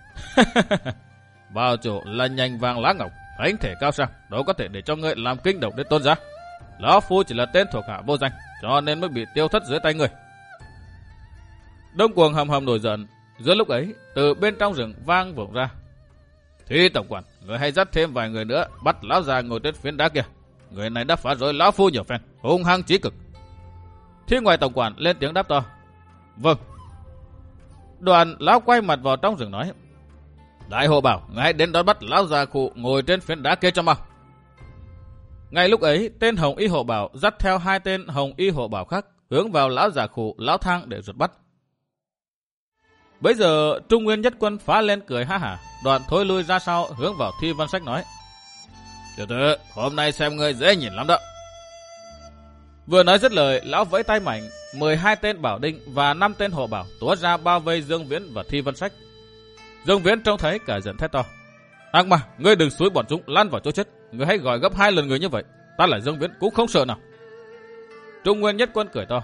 Bảo chủ là nhành vàng lá ngọc, thánh thể cao sang, đâu có thể để cho ngươi làm kinh động đến tôn giá. Lão phu chỉ là tên thuộc hạ vô danh, cho nên mới bị tiêu thất dưới tay ngươi. Đông Cuồng hầm hầm nổi giận. Giữa lúc ấy, từ bên trong rừng vang vọng ra. Thi tổng quản, người hãy dắt thêm vài người nữa, bắt lão già ngồi trên phiến đá kia. Người này đã phá rối lão phu nhiều phen, hung hăng chí cực. Thi Ngoại tổng quản lên tiếng đáp to. Vâng. Đoàn lão quay mặt vào trong rừng nói. Đại hộ bảo, người hãy đến đón bắt lão già cụ ngồi trên phiến đá kia cho mau. Ngay lúc ấy, tên Hồng Y hộ bảo dắt theo hai tên Hồng Y hộ bảo khác, hướng vào lão già cụ lão Thang để rụt bắt. Bây giờ Trung Nguyên Nhất Quân phá lên cười ha hả, Đoạn thối lui ra sau hướng vào Thi Vân Sách nói. Tiểu tử, hôm nay xem ngươi dễ nhìn lắm đó. Vừa nói dứt lời, lão vẫy tay mạnh, mười hai tên bảo đinh và năm tên hộ bảo túa ra bao vây Dương Viễn và Thi Vân Sách. Dương Viễn trông thấy cả giận thét to. Ác mà, ngươi đừng xúi bọn chúng lăn vào chỗ chết, ngươi hãy gọi gấp hai lần người như vậy, ta là Dương Viễn cũng không sợ nào. Trung Nguyên Nhất Quân cười to.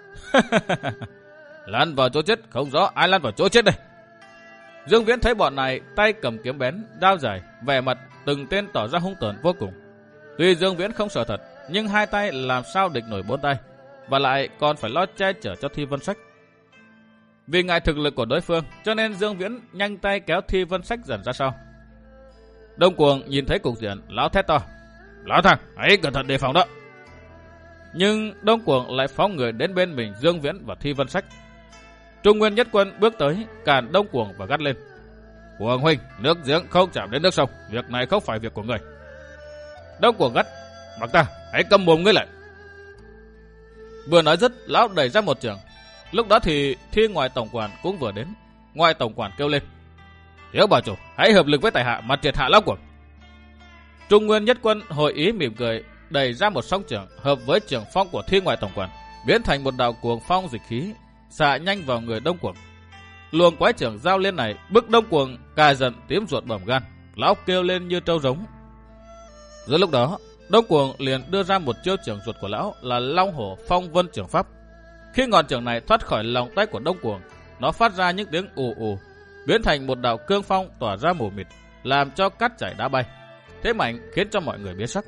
Lăn vào chỗ chết, không rõ ai lăn vào chỗ chết đây. Dương Viễn thấy bọn này tay cầm kiếm bén, đao dài, vẻ mặt từng tên tỏ ra hung tợn vô cùng. Tuy Dương Viễn không sợ thật, nhưng hai tay làm sao địch nổi bốn tay, và lại còn phải lo che chở cho Thi Vân Sách. Vì ngại thực lực của đối phương, cho nên Dương Viễn nhanh tay kéo Thi Vân Sách dần ra sau. Đông Cuồng nhìn thấy cục diện, lão thét to. Lão Thang, hãy cẩn thận đề phòng đó. Nhưng Đông Cuồng lại phóng người đến bên mình Dương Viễn và Thi Vân Sách. Trung Nguyên Nhất Quân bước tới, cản Đông Cuồng và gắt lên. Cuồng huynh, nước giếng không chạm đến nước sông, việc này không phải việc của người. Đông Cuồng gắt. Mặc ta, hãy câm mồm ngươi lại. Vừa nói dứt, lão đẩy ra một trường. Lúc đó thì Thi Ngoại tổng quản cũng vừa đến. Ngoại tổng quản kêu lên. Thiếu bảo chủ, hãy hợp lực với tài hạ mà triệt hạ lão Cuồng. Trung Nguyên Nhất Quân hội ý mỉm cười, đẩy ra một song trường hợp với trường phong của Thi Ngoại tổng quản, biến thành một đạo cuồng phong dịch khí, xạ nhanh vào người Đông Cuồng. Luồng quái trưởng giao liên này bức Đông Cuồng cà giận tím ruột bầm gan, lão kêu lên như trâu giống. Giữa lúc đó, Đông Cuồng liền đưa ra một chiêu trưởng ruột của lão là Long Hổ Phong Vân Trường Pháp. Khi ngọn trường này thoát khỏi lòng tay của Đông Cuồng, nó phát ra những tiếng ù ù, biến thành một đạo cương phong tỏa ra mù mịt, làm cho cát chảy đá bay. Thế mạnh khiến cho mọi người biến sắc.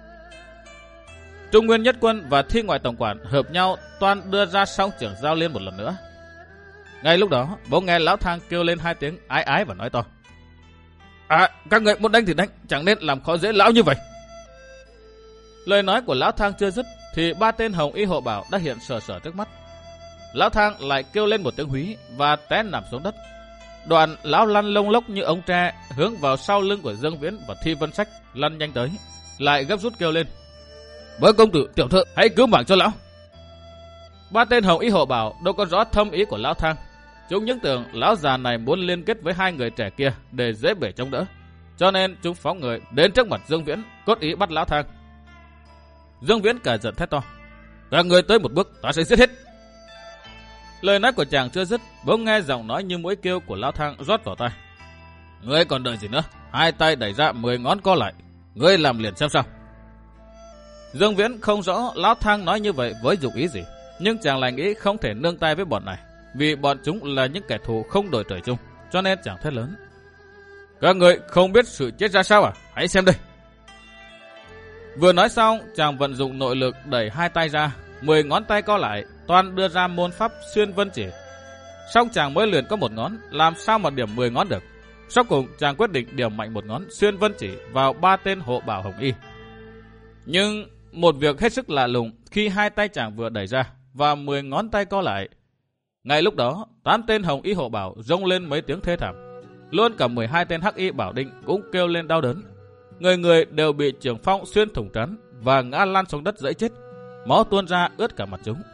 Trung Nguyên Nhất Quân và Thi Ngoại tổng quản hợp nhau toan đưa ra song trưởng giao liên một lần nữa. Ngay lúc đó, bỗng nghe lão Thang kêu lên hai tiếng ái ái và nói to. À, các người muốn đánh thì đánh, chẳng nên làm khó dễ lão như vậy. Lời nói của lão Thang chưa dứt thì ba tên Hồng Y hộ bảo đã hiện sờ sờ trước mắt. Lão Thang lại kêu lên một tiếng húy và té nằm xuống đất. Đoạn lão lăn lông lốc như ống tre hướng vào sau lưng của Dương Viễn và Thi Vân Sách, lăn nhanh tới, lại gấp rút kêu lên. Với công tử tiểu thư, hãy cứu mạng cho lão. Ba tên Hồng Y hộ bảo đâu có rõ thâm ý của lão Thang. Chúng những tưởng lão già này muốn liên kết với hai người trẻ kia để dễ bể chống đỡ, cho nên chúng phóng người đến trước mặt Dương Viễn, cốt ý bắt lão Thang. Dương Viễn cả giận thét to. Các người tới một bước, ta sẽ giết hết. Lời nói của chàng chưa dứt, bỗng nghe giọng nói như mũi kêu của lão Thang rót vào tai. Ngươi còn đợi gì nữa? Hai tay đẩy ra mười ngón co lại, ngươi làm liền xem sao. Dương Viễn không rõ lão Thang nói như vậy với dụng ý gì, nhưng chàng lại nghĩ không thể nương tay với bọn này, vì bọn chúng là những kẻ thù không đổi trời chung, cho nên chàng thét lớn. Các người không biết sự chết ra sao à? Hãy xem đây. Vừa nói xong, chàng vận dụng nội lực đẩy hai tay ra, mười ngón tay co lại, toàn đưa ra môn pháp xuyên vân chỉ. Xong chàng mới luyện có một ngón, làm sao mà điểm mười ngón được. Sau cùng chàng quyết định điểm mạnh một ngón xuyên vân chỉ vào ba tên hộ bảo Hồng Y. Nhưng một việc hết sức lạ lùng khi hai tay chàng vừa đẩy ra và mười ngón tay co lại. Ngay lúc đó, tám tên Hồng Y hộ bảo rống lên mấy tiếng thê thảm. Luôn cả mười hai tên Hắc Y bảo định cũng kêu lên đau đớn. Người người đều bị trường phong xuyên thủng trán và ngã lăn xuống đất dẫy chết. Máu tuôn ra ướt cả mặt chúng.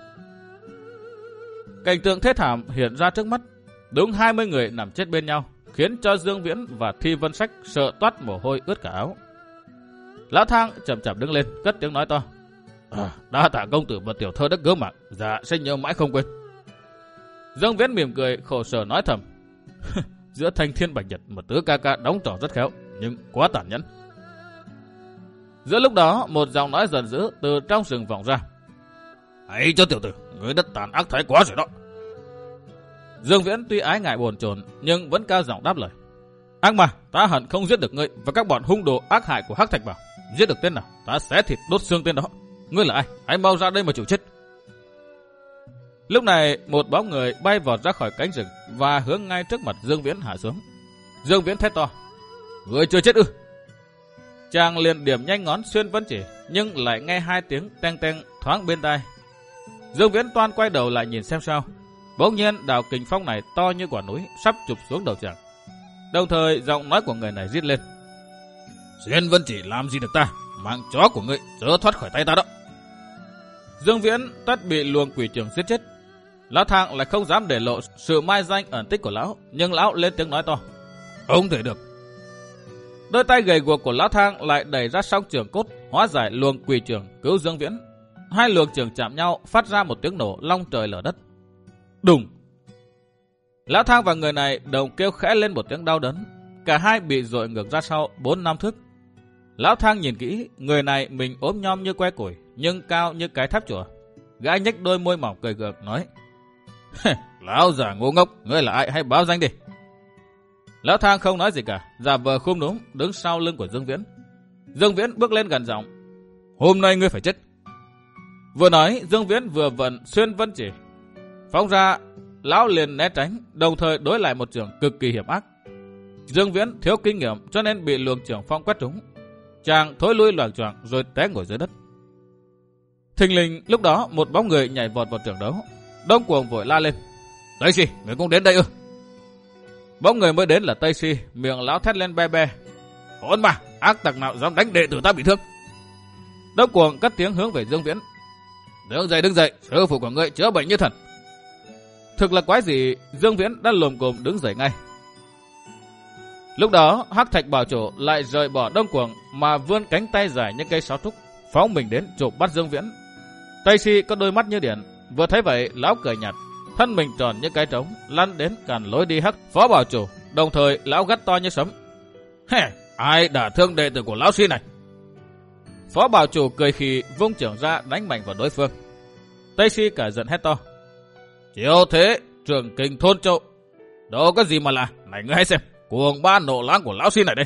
Cảnh tượng thê thảm hiện ra trước mắt. Đúng hai mươi người nằm chết bên nhau, khiến cho Dương Viễn và Thi Vân Sách sợ toát mồ hôi ướt cả áo. Lão Thang chậm chậm đứng lên, cất tiếng nói to. À, đa tạ công tử và tiểu thơ đã cứu mạng, dạ sẽ nhớ mãi không quên. Dương Viễn mỉm cười khổ sở nói thầm. Giữa thanh thiên bạch nhật mà tứ ca ca đóng trò rất khéo, nhưng quá tàn nhẫn. Giữa lúc đó, một giọng nói giận dữ từ trong rừng vọng ra. Hãy cho tiểu tử, người đất tàn ác thái quá rồi đó. Dương Viễn tuy ái ngại bồn chồn nhưng vẫn cao giọng đáp lời. Ác mà, ta hận không giết được ngươi và các bọn hung đồ ác hại của Hắc Thạch Bảo. Giết được tên nào, ta xé thịt đốt xương tên đó. Ngươi là ai? Hãy mau ra đây mà chịu chết. Lúc này, một bóng người bay vọt ra khỏi cánh rừng và hướng ngay trước mặt Dương Viễn hạ xuống. Dương Viễn thét to. Ngươi chưa chết ư? Chàng liền điểm nhanh ngón xuyên vân chỉ, nhưng lại nghe hai tiếng teng teng thoáng bên tai. Dương Viễn toan quay đầu lại nhìn xem sao. Bỗng nhiên đạo kình phong này to như quả núi sắp chụp xuống đầu chàng. Đồng thời giọng nói của người này rít lên. Xuyên vân chỉ làm gì được ta? Mạng chó của ngươi chớ thoát khỏi tay ta đó. Dương Viễn tất bị luồng quỷ trường giết chết. Lão Thang lại không dám để lộ sự mai danh ẩn tích của lão, nhưng lão lên tiếng nói to. Không thể được. Đôi tay gầy guộc của Lão Thang lại đẩy ra song trường cốt, hóa giải luồng quỷ trường cứu Dương Viễn. Hai luồng trường chạm nhau phát ra một tiếng nổ long trời lở đất. Đùng. Lão Thang và người này đồng kêu khẽ lên một tiếng đau đớn. Cả hai bị dội ngược ra sau bốn năm thước. Lão Thang nhìn kỹ, người này mình ốm nhom như que củi, nhưng cao như cái tháp chùa. Gã nhếch đôi môi mỏng cười gượng nói. Lão già ngu ngốc, ngươi là ai, hãy báo danh đi. Lão Thang không nói gì cả, giả vờ khum núm đứng sau lưng của Dương Viễn. Dương Viễn bước lên gần giọng. Hôm nay ngươi phải chết. Vừa nói, Dương Viễn vừa vận xuyên vân chỉ. Phóng ra, lão liền né tránh, đồng thời đối lại một trường cực kỳ hiểm ác. Dương Viễn thiếu kinh nghiệm cho nên bị luồng trường phong quét trúng. Chàng thối lui loạng choạng rồi té ngồi dưới đất. Thình lình lúc đó một bóng người nhảy vọt vào trường đấu. Đông Cuồng vội la lên. Tây Si, người cũng đến đây ư? Bóng người mới đến là Tây Si, miệng lão thét lên be be. Hỗn mà, ác tặc nào dám đánh đệ tử ta bị thương? Đông Cuồng cất tiếng hướng về Dương Viễn. Đứng dậy, đứng dậy, sư phụ của ngươi chữa bệnh như thần. Thực là quái gì, Dương Viễn đã lồm cồm đứng dậy ngay. Lúc đó, Hắc Thạch Bảo Chủ lại rời bỏ Đông Cuồng mà vươn cánh tay dài như cây sáo trúc, phóng mình đến chụp bắt Dương Viễn. Tây Si có đôi mắt như điện, vừa thấy vậy lão cười nhạt, thân mình tròn như cái trống, lăn đến cản lối đi Hắc Phó Bảo Chủ, đồng thời lão gắt to như sấm. Hề, ai đả thương đệ tử của lão Si này? Phó Bảo Chủ cười khì vung trưởng ra đánh mạnh vào đối phương. Tây Si cả giận hét to. Chiếu thế, trưởng kình thôn Châu. Đâu có gì mà lạ, này ngươi hãy xem, cuồng ba nộ lãng của lão Si này đây.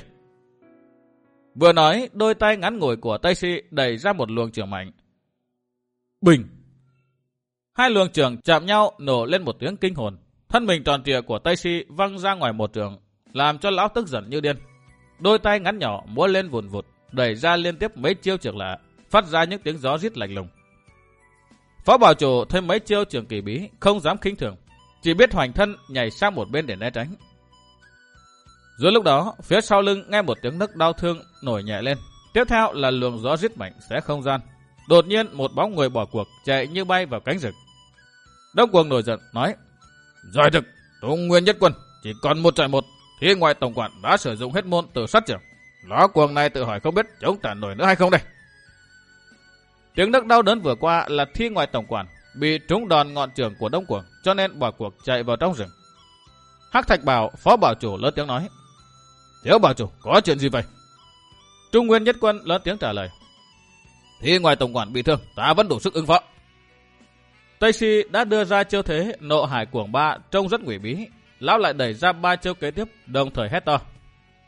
Vừa nói, đôi tay ngắn ngủi của Tây Si đẩy ra một luồng trưởng mạnh. Bình! Hai luồng trường chạm nhau nổ lên một tiếng kinh hồn. Thân mình tròn trịa của Tây Si văng ra ngoài một trường, làm cho lão tức giận như điên. Đôi tay ngắn nhỏ múa lên vùn vụt, đẩy ra liên tiếp mấy chiêu trường lạ, phát ra những tiếng gió rít lạnh lùng. Phó Bảo Chủ thêm mấy chiêu trường kỳ bí, không dám khinh thường, chỉ biết hoành thân nhảy sang một bên để né tránh. Rồi lúc đó, phía sau lưng nghe một tiếng nấc đau thương nổi nhẹ lên. Tiếp theo là luồng gió rít mạnh xé không gian. Đột nhiên một bóng người bỏ cuộc chạy như bay vào cánh rừng. Đông Cuồng nổi giận nói: Giỏi thực, Trung Nguyên Nhất Quân chỉ còn một trại một, thì ngoài tổng quản đã sử dụng hết môn Tử Sát Trưởng. Lão Cuồng này tự hỏi không biết chống trả nổi nữa hay không đây. Tiếng nấc đau đớn vừa qua là Thi Ngoại tổng quản bị trúng đòn ngọn trưởng của Đông Cuồng, cho nên bỏ cuộc chạy vào trong rừng. Hắc Thạch Bảo Phó Bảo Chủ lớn tiếng nói: Thiếu Bảo Chủ, có chuyện gì vậy? Trung Nguyên Nhất Quân lớn tiếng trả lời: Thi Ngoại tổng quản bị thương, ta vẫn đủ sức ứng phó. Tây Si đã đưa ra chiêu thế nộ hải cuồng ba trông rất quỷ bí. Lão lại đẩy ra ba chiêu kế tiếp, đồng thời hét to: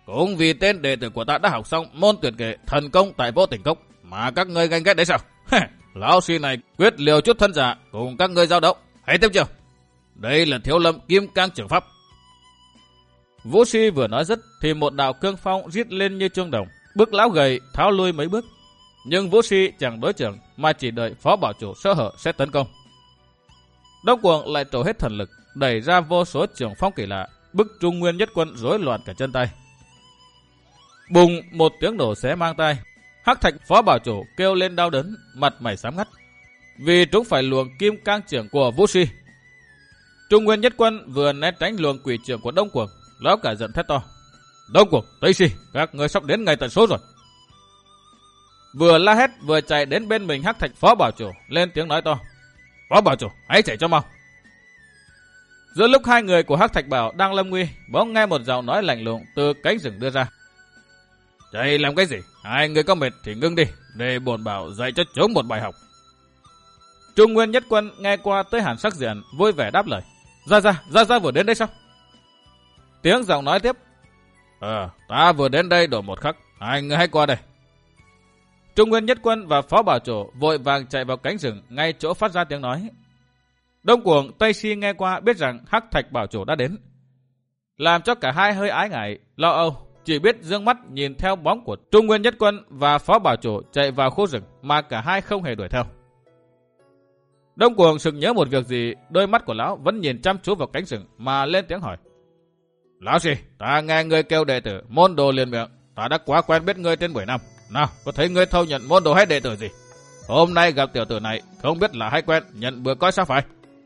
Cũng vì tên đệ tử của ta đã học xong môn tuyệt kệ thần công tại Vô Tình Cốc mà các ngươi ganh ghét đấy sao? Lão sư này quyết liều chút thân giả cùng các ngươi giao đấu. Hãy tiếp chiều. Đây là Thiếu Lâm Kim Cang Trường Pháp. Vũ Si vừa nói dứt thì một đạo cương phong rít lên như chuông đồng, bức lão gầy tháo lui mấy bước. Nhưng Vũ Si chẳng đối trưởng mà chỉ đợi Phó Bảo Chủ sơ hở sẽ tấn công. Đông Cuồng lại trổ hết thần lực, đẩy ra vô số trường phong kỳ lạ, bức Trung Nguyên Nhất Quân rối loạn cả chân tay. Bùng, một tiếng nổ xé mang tai. Hắc Thạch Phó Bảo Chủ kêu lên đau đớn, mặt mày xám ngắt, vì trúng phải luồng kim cang trưởng của Vũ Si. Trung Nguyên Nhất Quân vừa né tránh luồng quỷ trưởng của Đông Cuồng, lão cả giận thét to: Đông Cuồng, Tây Si, các ngươi sắp đến ngày tận số rồi. Vừa la hét vừa chạy đến bên mình Hắc Thạch Phó Bảo Chủ, lên tiếng nói to: Phó Bảo Chủ, hãy chạy cho mau. Giữa lúc hai người của Hắc Thạch Bảo đang lâm nguy, bỗng nghe một giọng nói lạnh lùng từ cánh rừng đưa ra: Chạy làm cái gì? Hai người có mệt thì ngưng đi, để bổn bảo dạy cho chúng một bài học. Trung Nguyên Nhất Quân nghe qua tới hàn sắc diện, vui vẻ đáp lời: Ra ra, ra ra vừa đến đây sao? Tiếng giọng nói tiếp: Ờ, ta vừa đến đây đổi một khắc, hai người hãy qua đây. Trung Nguyên Nhất Quân và Phó Bảo Chủ vội vàng chạy vào cánh rừng ngay chỗ phát ra tiếng nói. Đông Cuồng, Tây Si nghe qua biết rằng Hắc Thạch Bảo Chủ đã đến, làm cho cả hai hơi ái ngại, lo âu, chỉ biết dương mắt nhìn theo bóng của Trung Nguyên Nhất Quân và Phó Bảo Chủ chạy vào khu rừng mà cả hai không hề đuổi theo. Đông Cuồng sực nhớ một việc gì, đôi mắt của lão vẫn nhìn chăm chú vào cánh rừng mà lên tiếng hỏi: Lão Si, ta nghe ngươi kêu đệ tử môn đồ liền miệng, ta đã quá quen biết ngươi trên buổi năm. Nào, có thấy ngươi thâu nhận môn đồ hay đệ tử gì? Hôm nay gặp tiểu tử này, không biết là hay quen, nhận bữa coi sao phải?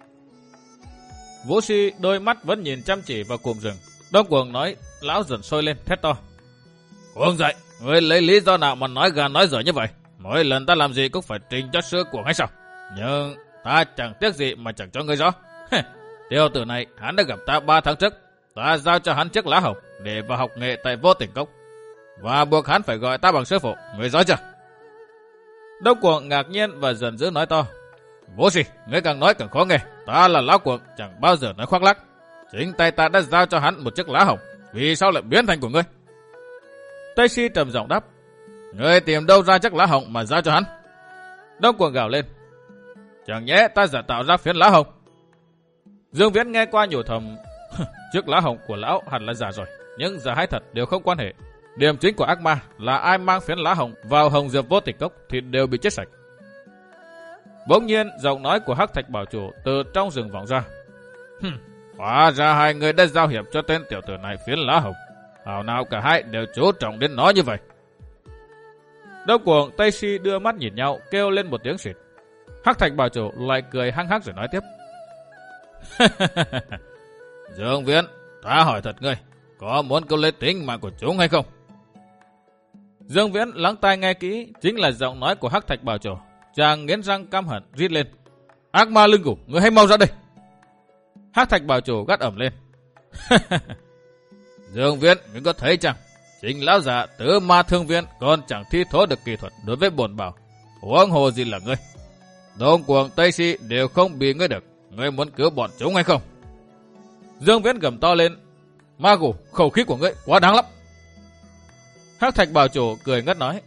Vũ Si đôi mắt vẫn nhìn chăm chỉ vào cụm rừng. Đông Cuồng nói, lão dần sôi lên, thét to: Cuồng dậy, ngươi lấy lý do nào mà nói gà nói dở như vậy? Mỗi lần ta làm gì cũng phải trình cho sư Cuồng hay sao? Nhưng ta chẳng tiếc gì mà chẳng cho ngươi rõ. Tiểu tử này, hắn đã gặp ta ba tháng trước. Ta giao cho hắn chiếc lá hồng để vào học nghệ tại Vô Tình Cốc, và buộc hắn phải gọi ta bằng sư phụ, ngươi rõ chưa? Đông Cuồng ngạc nhiên và giận dữ nói to: Vũ Si, ngươi càng nói càng khó nghe. Ta là lão Cuồng, chẳng bao giờ nói khoác lác. Chính tay ta đã giao cho hắn một chiếc lá hồng, vì sao lại biến thành của ngươi? Tây Si trầm giọng đáp: Ngươi tìm đâu ra chiếc lá hồng mà giao cho hắn? Đông Cuồng gào lên: Chẳng nhẽ ta giả tạo ra phiến lá hồng? Dương Viễn nghe qua nhủ thầm: Chiếc lá hồng của lão hẳn là giả rồi, nhưng giả hay thật đều không quan hệ. Điểm chính của ác ma là ai mang phiến lá hồng vào Hồng Diệp Vô Tình Cốc thì đều bị chết sạch. Bỗng nhiên giọng nói của Hắc Thạch Bảo Chủ từ trong rừng vọng ra: Hóa ra hai người đã giao hiệp cho tên tiểu tử này phiến lá hồng. Hảo nào cả hai đều chú trọng đến nó như vậy. Đông Cuồng, Tây Si đưa mắt nhìn nhau, kêu lên một tiếng xịt. Hắc Thạch Bảo Chủ lại cười hăng hắc rồi nói tiếp: Dương Viễn, ta hỏi thật ngươi, có muốn cứu lấy tính mạng của chúng hay không? Dương Viễn lắng tai nghe kỹ, chính là giọng nói của Hắc Thạch Bảo Chủ. Chàng nghiến răng căm hận rít lên: Ác ma lưng củ, ngươi hãy mau ra đây! Hắc Thạch Bảo Chủ gắt ẩm lên: Dương Viễn, ngươi có thấy chăng? Chính lão già tứ ma thương viên còn chẳng thi thố được kỹ thuật đối với bổn bảo, huống hồ gì là ngươi. Đông Cuồng, Tây Si đều không bị ngươi được, ngươi muốn cứu bọn chúng hay không? Dương Viễn gầm to lên: Ma Củ, khẩu khí của ngươi quá đáng lắm. Hắc Thạch Bảo Chủ cười ngất nói: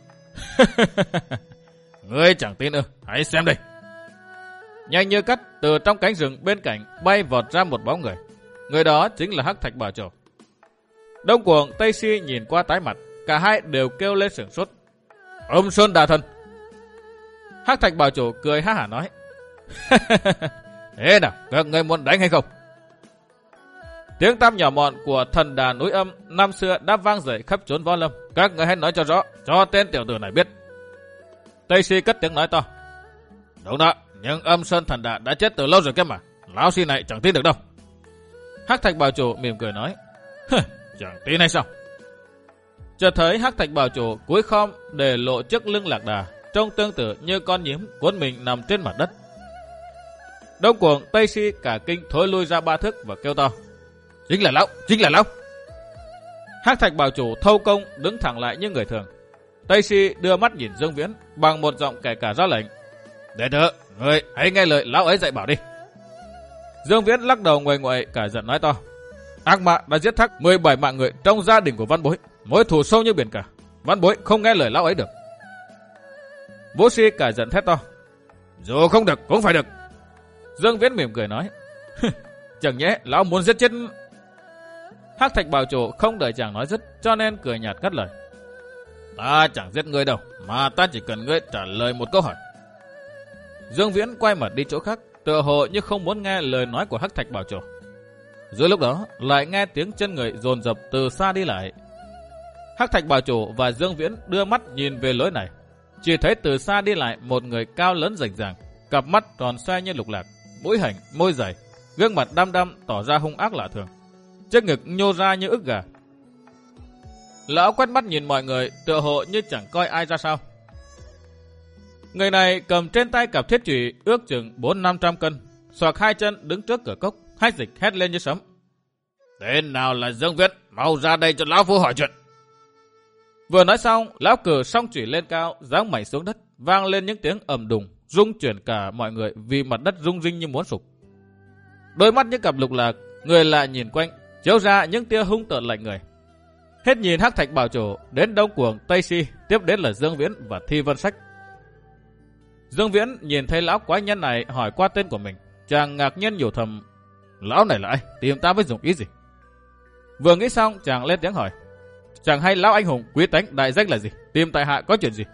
Ngươi chẳng tin ư? Hãy xem đây. Nhanh như cắt, từ trong cánh rừng bên cạnh bay vọt ra một bóng người. Người đó chính là Hắc Thạch Bảo Chủ. Đông Cuồng, Tây Si nhìn qua tái mặt, cả hai đều kêu lên sửng sốt: Âm Sơn Đà Thần! Hắc Thạch Bảo Chủ cười ha hả nói: Thế nào, các ngươi muốn đánh hay không? Tiếng tăm nhỏ mọn của thần đà núi âm năm xưa đã vang dậy khắp chốn võ lâm. Các ngươi hãy nói cho rõ, cho tên tiểu tử này biết. Tây Si cất tiếng nói to: Đúng đó, nhưng Âm Sơn thần đà đã chết từ lâu rồi kia mà. Lão Si này chẳng tin được đâu. Hắc Thạch Bảo Chủ mỉm cười nói: Chẳng tin hay sao? Chợt thấy Hắc Thạch Bảo Chủ cúi khom để lộ chiếc lưng lạc đà, trông tương tự như con nhím cuốn mình nằm trên mặt đất. Đông Cuồng, Tây Si cả kinh thối lui ra ba thước và kêu to: Chính là lão, chính là lão! Hắc Thạch Bảo Chủ thâu công đứng thẳng lại như người thường. Tây Si đưa mắt nhìn Dương Viễn bằng một giọng kể cả ra lệnh: Đệ tử, người hãy nghe lời lão ấy dạy bảo đi. Dương Viễn lắc đầu nguầy nguậy cả giận nói to: Ác ma đã giết thắc mười bảy mạng người trong gia đình của Văn Bối, mối thù sâu như biển cả. Văn bối không nghe lời lão ấy được. Vũ Si cả giận thét to. Dù không được cũng phải được. Dương Viễn mỉm cười nói. Chẳng nhẽ lão muốn giết chết... Hắc Thạch Bảo Chủ không đợi chàng nói dứt, cho nên cười nhạt ngắt lời. Ta chẳng giết ngươi đâu, mà ta chỉ cần ngươi trả lời một câu hỏi. Dương Viễn quay mặt đi chỗ khác, tựa hồ như không muốn nghe lời nói của Hắc Thạch Bảo Chủ. Giữa lúc đó, lại nghe tiếng chân người dồn dập từ xa đi lại. Hắc Thạch Bảo Chủ và Dương Viễn đưa mắt nhìn về lối này, chỉ thấy từ xa đi lại một người cao lớn rành ràng, cặp mắt tròn xoe như lục lạc, mũi hạnh, môi dày, gương mặt đăm đăm tỏ ra hung ác lạ thường, chiếc ngực nhô ra như ức gà. Lão quét mắt nhìn mọi người, tựa hồ như chẳng coi ai ra sao. Người này cầm trên tay cặp thiết chùy ước chừng bốn năm trăm cân, xoạc hai chân đứng trước cửa cốc, hách dịch hét lên như sấm. Tên nào là Dương Viễn, mau ra đây cho lão phu hỏi chuyện. Vừa nói xong, lão cử song chùy lên cao, giáng mạnh xuống đất, vang lên những tiếng ầm đùng, rung chuyển cả mọi người vì mặt đất rung rinh như muốn sụp. Đôi mắt như cặp lục lạc, người lại nhìn quanh, chiếu ra những tia hung tợn lạnh người. Hết nhìn Hắc Thạch Bảo Chủ, đến Đông Cuồng, Tây Si, tiếp đến là Dương Viễn và Thi Vân Sách. Dương Viễn nhìn thấy lão quái nhân này hỏi qua tên của mình, chàng ngạc nhiên nhủ thầm, lão này là ai, tìm ta với dụng ý gì? Vừa nghĩ xong, chàng lên tiếng hỏi, chẳng hay lão anh hùng quý tánh đại danh là gì, tìm tại hạ có chuyện gì?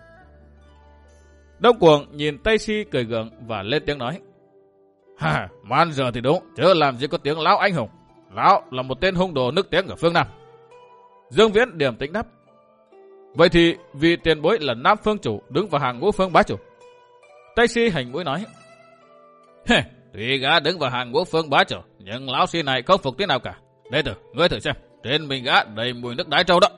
Đông Cuồng nhìn Tây Si cười gượng và lên tiếng nói, ha, man giờ thì đúng, chứ làm gì có tiếng lão anh hùng, lão là một tên hung đồ nức tiếng ở phương Nam. Dương Viễn điềm tĩnh đáp, vậy thì vì tiền bối là Nam Phương Chủ đứng vào hàng Ngũ Phương Bá Chủ. Tây Si hành mũi nói, tuy gã đứng vào hàng Ngũ Phương Bá Chủ, nhưng lão Si này không phục thế nào cả. Đây tử, ngươi thử xem, trên mình gã đầy mùi nước đái trâu đó.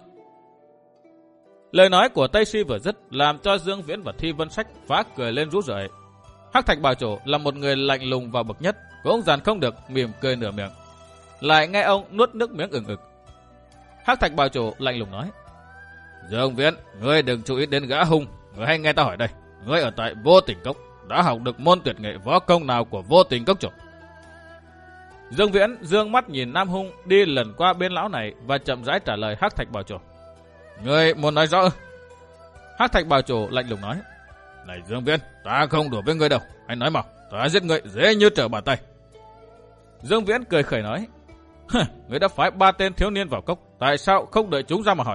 Lời nói của Tây Si vừa dứt, làm cho Dương Viễn và Thi Vân Sách phá cười lên rú rượi. Hắc Thạch Bảo Chủ là một người lạnh lùng và bậc nhất, cũng dàn không được mỉm cười nửa miệng. Lại nghe ông nuốt nước miếng ừng ực. Hắc Thạch Bảo Chủ lạnh lùng nói, Dương Viễn, ngươi đừng chú ý đến gã hung, ngươi hãy nghe ta hỏi đây, ngươi ở tại Vô Tình Cốc đã học được môn tuyệt nghệ võ công nào của Vô Tình Cốc Chủ? Dương Viễn dương mắt nhìn Nam Hung đi lần qua bên lão này và chậm rãi trả lời Hắc Thạch Bảo Chủ. Ngươi muốn nói rõ ư? Hắc Thạch Bảo Chủ lạnh lùng nói, này Dương Viễn, ta không đùa với ngươi đâu, hãy nói mau, ta giết ngươi dễ như trở bàn tay. Dương Viễn cười khẩy nói, ngươi đã phái ba tên thiếu niên vào cốc, tại sao không đợi chúng ra mà hỏi?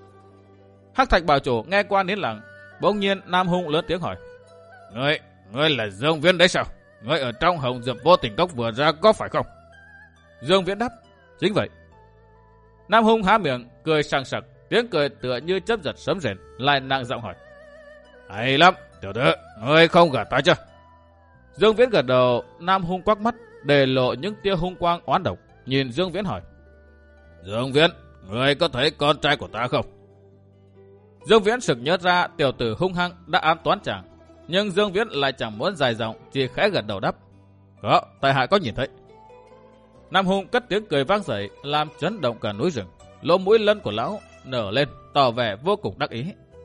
Hắc Thạch Bảo Chủ nghe qua nín lặng, bỗng nhiên Nam Hung lớn tiếng hỏi, ngươi, ngươi là Dương Viễn đấy sao? Ngươi ở trong Hồng Diệp Vô Tình Cốc vừa ra có phải không? Dương Viễn đáp, chính vậy. Nam Hung há miệng cười sằng sặc, tiếng cười tựa như chớp giật sấm rền, lại nặng giọng hỏi, hay lắm, tiểu tử, ngươi không gạt ta chưa? Dương Viễn gật đầu. Nam Hung quắc mắt, để lộ những tia hung quang oán độc, nhìn Dương Viễn hỏi, Dương Viễn, ngươi có thấy con trai của ta không? Dương Viễn sực nhớ ra tiểu tử hung hăng đã ám toán chàng, nhưng Dương Viễn lại chẳng muốn dài dòng, chỉ khẽ gật đầu đáp, có, tại hạ có nhìn thấy. Nam Hung cất tiếng cười vang dậy, làm chấn động cả núi rừng. Lỗ mũi lân của lão nở lên, tỏ vẻ vô cùng đắc ý.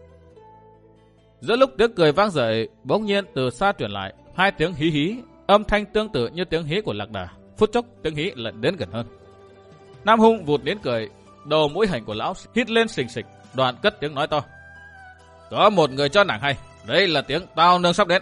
Giữa lúc tiếng cười vang dậy, bỗng nhiên từ xa truyền lại hai tiếng hí hí, âm thanh tương tự như tiếng hí của lạc đà. Phút chốc tiếng hí lại đến gần hơn. Nam Hung vụt đến cười, đầu mũi hành của lão hít lên xình xịch, đoạn cất tiếng nói to, có một người cho nàng hay, đây là tiếng tao nương sắp đến.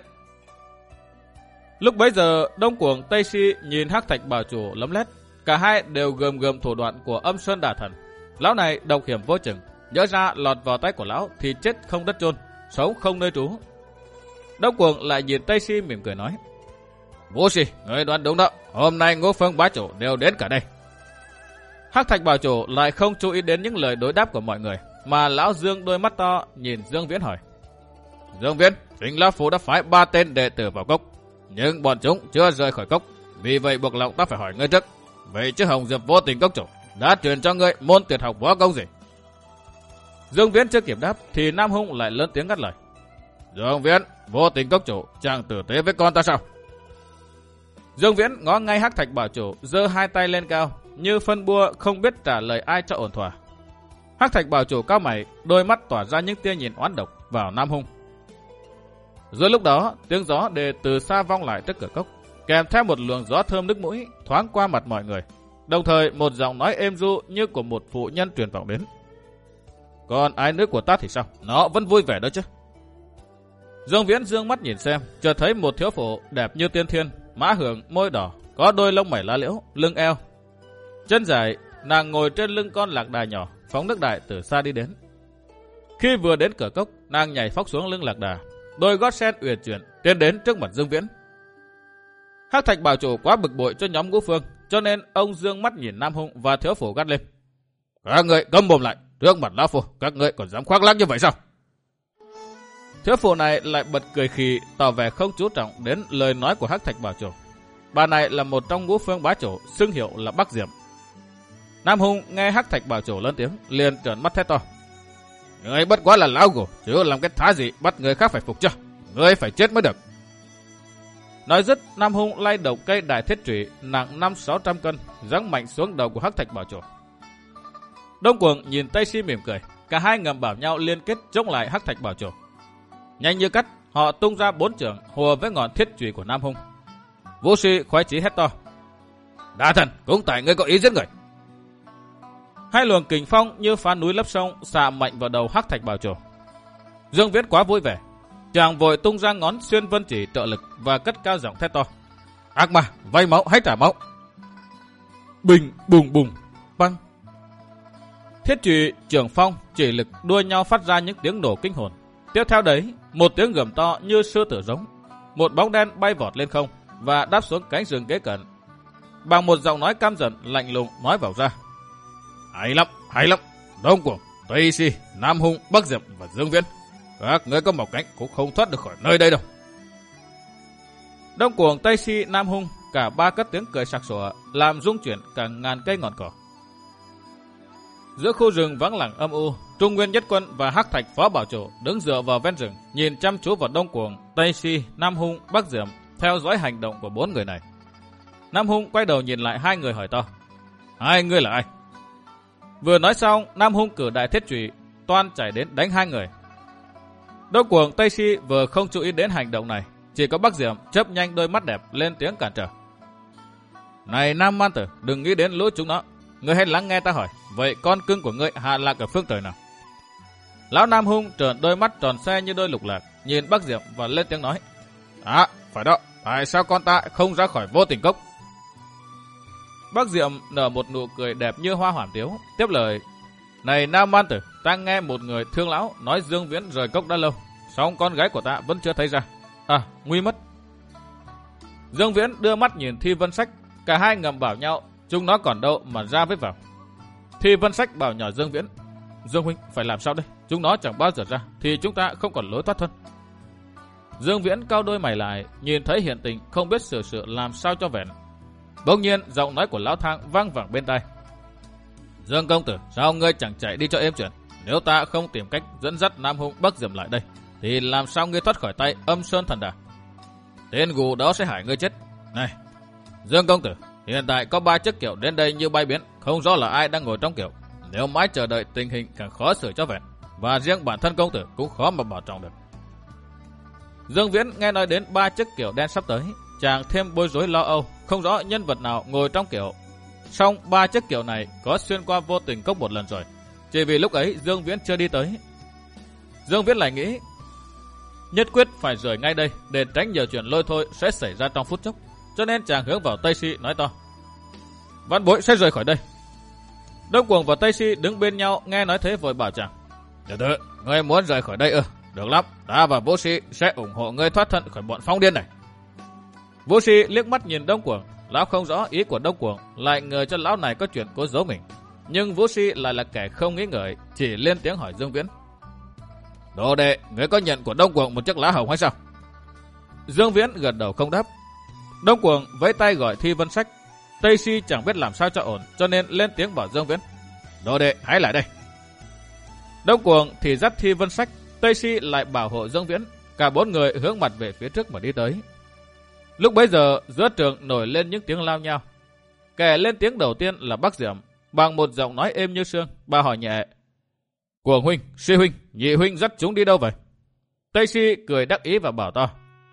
Lúc bấy giờ, Đông Cuồng, Tây Si nhìn Hắc Thạch Bảo Chủ lấm lét, cả hai đều gườm gườm thủ đoạn của Âm Sơn Đả Thần. Lão này độc hiểm vô chừng, nhớ ra lọt vào tay của lão thì chết không đất chôn, sống không nơi trú. Đông Cuồng lại nhìn Tây Si mỉm cười nói, Vũ Si, người đoán đúng đó, hôm nay Ngũ Phương Bá Chủ đều đến cả đây. Hắc Thạch Bảo Chủ lại không chú ý đến những lời đối đáp của mọi người, mà lão dương đôi mắt to nhìn Dương Viễn hỏi, Dương Viễn, chính lão phu đã phái ba tên đệ tử vào cốc, nhưng bọn chúng chưa rời khỏi cốc, vì vậy buộc lòng ta phải hỏi ngươi trước, vậy chứ Hồng Diệp Vô Tình Cốc Chủ đã truyền cho ngươi môn tuyệt học võ công gì? Dương Viễn chưa kịp đáp thì Nam Hung lại lớn tiếng ngắt lời, Dương Viễn, Vô Tình Cốc Chủ chẳng tử tế với con ta sao? Dương Viễn ngó ngay Hắc Thạch Bảo Chủ, giơ hai tay lên cao như phân bua, không biết trả lời ai cho ổn thỏa. Hắc Thạch Bảo Chủ cao mày, đôi mắt tỏa ra những tia nhìn oán độc vào Nam Hung. Giữa lúc đó, tiếng gió đề từ xa vọng lại trước cửa cốc, kèm theo một luồng gió thơm nước mũi thoáng qua mặt mọi người. Đồng thời một giọng nói êm ru như của một phụ nhân truyền vọng đến. Còn ái nữ của ta thì sao? Nó vẫn vui vẻ đó chứ. Dương Viễn dương mắt nhìn xem, chợt thấy một thiếu phụ đẹp như tiên thiên, má hường, môi đỏ, có đôi lông mày lá liễu, lưng eo, chân dài, nàng ngồi trên lưng con lạc đà nhỏ, phóng nước đại từ xa đi đến. Khi vừa đến cửa cốc, nàng nhảy phóc xuống lưng lạc đà, đôi gót sen uyển chuyển tiến đến trước mặt Dương Viễn. Hắc Thạch bảo chủ quá bực bội cho nhóm Ngũ Phương, cho nên ông dương mắt nhìn Nam Hung và thiếu phụ gắt lên: các người câm mồm lại, trước mặt lão phu, các người còn dám khoác lác như vậy sao? Thiếu phụ này lại bật cười khì, tỏ vẻ không chú trọng đến lời nói của Hắc Thạch bảo chủ. Bà này là một trong Ngũ Phương bá chủ, xưng hiệu là Bắc Diệm. Nam Hung nghe Hắc Thạch bảo chủ lớn tiếng, liền trợn mắt thét to: người bất quá là lão gù, chứ làm cái thá gì bắt người khác phải phục chưa? Người phải chết mới được. Nói dứt, Nam Hung lay đầu cây đại thiết trụy nặng năm sáu trăm cân, giáng mạnh xuống đầu của Hắc Thạch bảo chủ. Đông Cuồng nhìn Tây Si mỉm cười, cả hai ngầm bảo nhau liên kết chống lại Hắc Thạch bảo chủ. Nhanh như cắt, họ tung ra bốn chưởng hùa với ngọn thiết chùy của Nam Hung. Vũ Si khoái chí hét to: đa thần, cũng tại ngươi có ý giết người. Hai luồng kình phong như phá núi lấp sông xạ mạnh vào đầu Hắc Thạch bảo chủ. Dương Viễn quá vui vẻ, chàng vội tung ra ngón xuyên vân chỉ trợ lực và cất cao giọng thét to: ác ma, vay máu hay trả máu. Bình bùng bùng băng. Thiết chùy, trường phong, chỉ lực đua nhau phát ra những tiếng nổ kinh hồn. Tiếp theo đấy, một tiếng gầm to như sư tử giống, một bóng đen bay vọt lên không và đáp xuống cánh rừng kế cận. Bằng một giọng nói căm giận lạnh lùng nói vào ra: hay lắm, hay lắm, Đông Cuồng, Tây Si, Nam Hung, Bắc Diệm và Dương Viễn, các ngươi có một cánh cũng không thoát được khỏi nơi đây đâu. Đông Cuồng, Tây Si, Nam Hung, cả ba cất tiếng cười sặc sụa, làm rung chuyển cả ngàn cây ngọn cỏ. Giữa khu rừng vắng lặng âm u, Trung Nguyên Nhất Quân và Hắc Thạch phó bảo chủ đứng dựa vào ven rừng, nhìn chăm chú vào Đông Cuồng, Tây Si, Nam Hung, Bắc Diệm, theo dõi hành động của bốn người này. Nam Hung quay đầu nhìn lại hai người hỏi to: hai người là ai? Vừa nói xong, Nam Hung cử đại thiết chùy toan chạy đến đánh hai người. Đông Cuồng, Tây Si vừa không chú ý đến hành động này, chỉ có Bắc Diệm chớp nhanh đôi mắt đẹp lên tiếng cản trở: này Nam Man Tử, đừng nghĩ đến lũ chúng nó. Ngươi hãy lắng nghe ta hỏi, vậy con cưng của ngươi hạ lạc ở phương trời nào? Lão Nam Hung trợn đôi mắt tròn xe như đôi lục lạc, nhìn Bắc Diệm và lên tiếng nói: à, phải đó, tại sao con ta không ra khỏi Vô Tình Cốc? Bắc Diệm nở một nụ cười đẹp như hoa hoản tiếu, tiếp lời: này Nam Man Tử, ta nghe một người thương lão nói Dương Viễn rời cốc đã lâu, song con gái của ta vẫn chưa thấy ra. À, nguy mất. Dương Viễn đưa mắt nhìn Thi Vân Sách, cả hai ngầm bảo nhau chúng nó còn đâu mà ra với vào. Thi Vân Sách bảo nhỏ Dương Viễn: Dương huynh, phải làm sao đây? Chúng nó chẳng bao giờ ra, thì chúng ta không còn lối thoát thân. Dương Viễn cau đôi mày lại, nhìn thấy hiện tình không biết xử sự làm sao cho vẹn. Bỗng nhiên giọng nói của lão Thang vang vẳng bên tai: Dương công tử, sao ngươi chẳng chạy đi cho êm chuyện? Nếu ta không tìm cách dẫn dắt Nam Hung, Bắc Diệm lại đây, thì làm sao ngươi thoát khỏi tay Âm Sơn Thần Đà? Tên gù đó sẽ hại ngươi chết. Này, Dương công tử, hiện tại có ba chiếc kiệu đến đây như bay biến, không rõ là ai đang ngồi trong kiệu. Nếu mãi chờ đợi, tình hình càng khó xử cho vẹn, và riêng bản thân công tử cũng khó mà bảo trọng được. Dương Viễn nghe nói đến ba chiếc kiệu đen sắp tới, chàng thêm bối rối lo âu, không rõ nhân vật nào ngồi trong kiệu. Song ba chiếc kiệu này có xuyên qua Vô Tình Cốc một lần rồi, chỉ vì lúc ấy Dương Viễn chưa đi tới. Dương Viễn lại nghĩ nhất quyết phải rời ngay đây để tránh nhiều chuyện lôi thôi sẽ xảy ra trong phút chốc, cho nên chàng hướng vào Tây Si nói to: Vãn bối sẽ rời khỏi đây. Đông Cuồng và Tây Si đứng bên nhau nghe nói thế vội bảo chàng: Tiểu tử, ngươi muốn rời khỏi đây ư? Được lắm, ta và Vũ Si sẽ ủng hộ ngươi thoát thân khỏi bọn phong điên này. Vũ Si liếc mắt nhìn Đông Cuồng, lão không rõ ý của Đông Cuồng, lại ngờ cho lão này có chuyện cố giấu mình. Nhưng Vũ Si lại là kẻ không nghĩ ngợi, chỉ lên tiếng hỏi Dương Viễn: Đồ đệ, ngươi có nhận của Đông Cuồng một chiếc lá hồng hay sao? Dương Viễn gật đầu không đáp. Đông Cuồng vẫy tay gọi Thi Vân Sách. Tây Si chẳng biết làm sao cho ổn, cho nên lên tiếng bảo Dương Viễn: Đồ đệ, hãy lại đây. Đông Cuồng thì dắt Thi Vân Sách, Tây Si lại bảo hộ Dương Viễn. Cả bốn người hướng mặt về phía trước mà đi tới. Lúc bấy giờ giữa trường nổi lên những tiếng lao nhau. Kẻ lên tiếng đầu tiên là Bắc Diệm, bằng một giọng nói êm như sương, bà hỏi nhẹ: Cuồng huynh, Si huynh, Nhị huynh dắt chúng đi đâu vậy? Tây Si cười đắc ý và bảo to: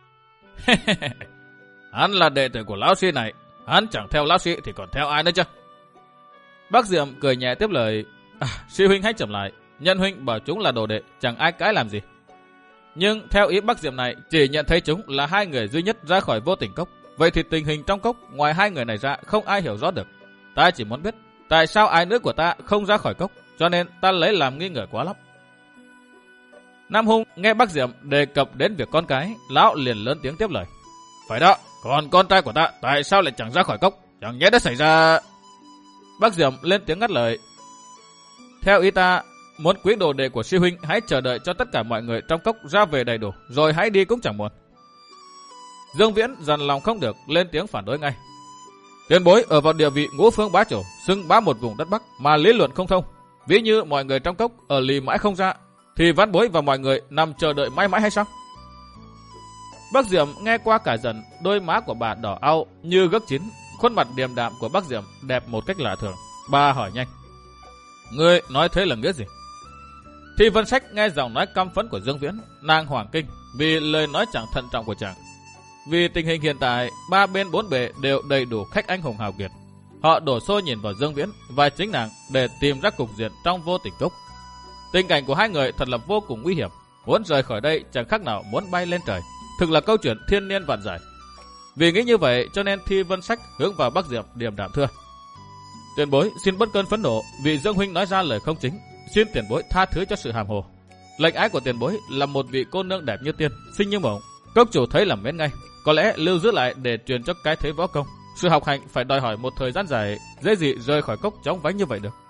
Hắn là đệ tử của lão Si này, hắn chẳng theo lão Si thì còn theo ai nữa chứ? Bắc Diệm cười nhẹ tiếp lời: à, Si huynh hãy chậm lại, Nhân huynh bảo chúng là đồ đệ, chẳng ai cãi làm gì. Nhưng theo ý Bắc Diệm này, chỉ nhận thấy chúng là hai người duy nhất ra khỏi Vô Tình Cốc. Vậy thì tình hình trong cốc ngoài hai người này ra không ai hiểu rõ được. Ta chỉ muốn biết tại sao ai nữa của ta không ra khỏi cốc, cho nên ta lấy làm nghi ngờ quá lắm. Nam Hung nghe Bắc Diệm đề cập đến việc con cái, lão liền lớn tiếng tiếp lời. Phải đó, còn con trai của ta tại sao lại chẳng ra khỏi cốc? Chẳng nhẽ đã xảy ra... Bắc Diệm lên tiếng ngắt lời. Theo ý ta, muốn quý đồ đệ của sư huynh hãy chờ đợi cho tất cả mọi người trong cốc ra về đầy đủ, rồi hãy đi cũng chẳng muộn. Dương Viễn dằn lòng không được, lên tiếng phản đối ngay. Tiền bối ở vào địa vị ngũ phương bá chủ, xưng bá một vùng đất Bắc mà lý luận không thông. Ví như mọi người trong cốc ở lì mãi không ra, thì vãn bối và mọi người nằm chờ đợi mãi mãi hay sao? Bắc Diệm nghe qua cả dần, đôi má của bà đỏ au như gấc chín, khuôn mặt điềm đạm của Bắc Diệm đẹp một cách lạ thường. Bà hỏi nhanh. Ngươi nói thế là nghĩa gì? Thi Vân Sách nghe giọng nói căm phẫn của Dương Viễn, nàng hoảng kinh vì lời nói chẳng thận trọng của chàng. Vì tình hình hiện tại, ba bên bốn bề đều đầy đủ khách anh hùng hào kiệt. Họ đổ xô nhìn vào Dương Viễn và chính nàng để tìm ra cục diện trong Vô Tình Cốc. Tình cảnh của hai người thật là vô cùng nguy hiểm. Muốn rời khỏi đây chẳng khác nào muốn bay lên trời. Thực là câu chuyện thiên niên vạn giải. Vì nghĩ như vậy cho nên Thi Vân Sách hướng vào Bắc Diệm điềm đạm thưa. Tiền bối xin bất cơn phẫn nộ vì Dương huynh nói ra lời không chính. Xin tiền bối tha thứ cho sự hàm hồ. Lệnh ái của tiền bối là một vị cô nương đẹp như tiên, xinh như mộng. Cốc chủ thấy làm mến ngay. Có lẽ lưu giữ lại để truyền cho cái thế võ công. Sự học hành phải đòi hỏi một thời gian dài, dễ gì rời khỏi cốc chóng vánh như vậy được.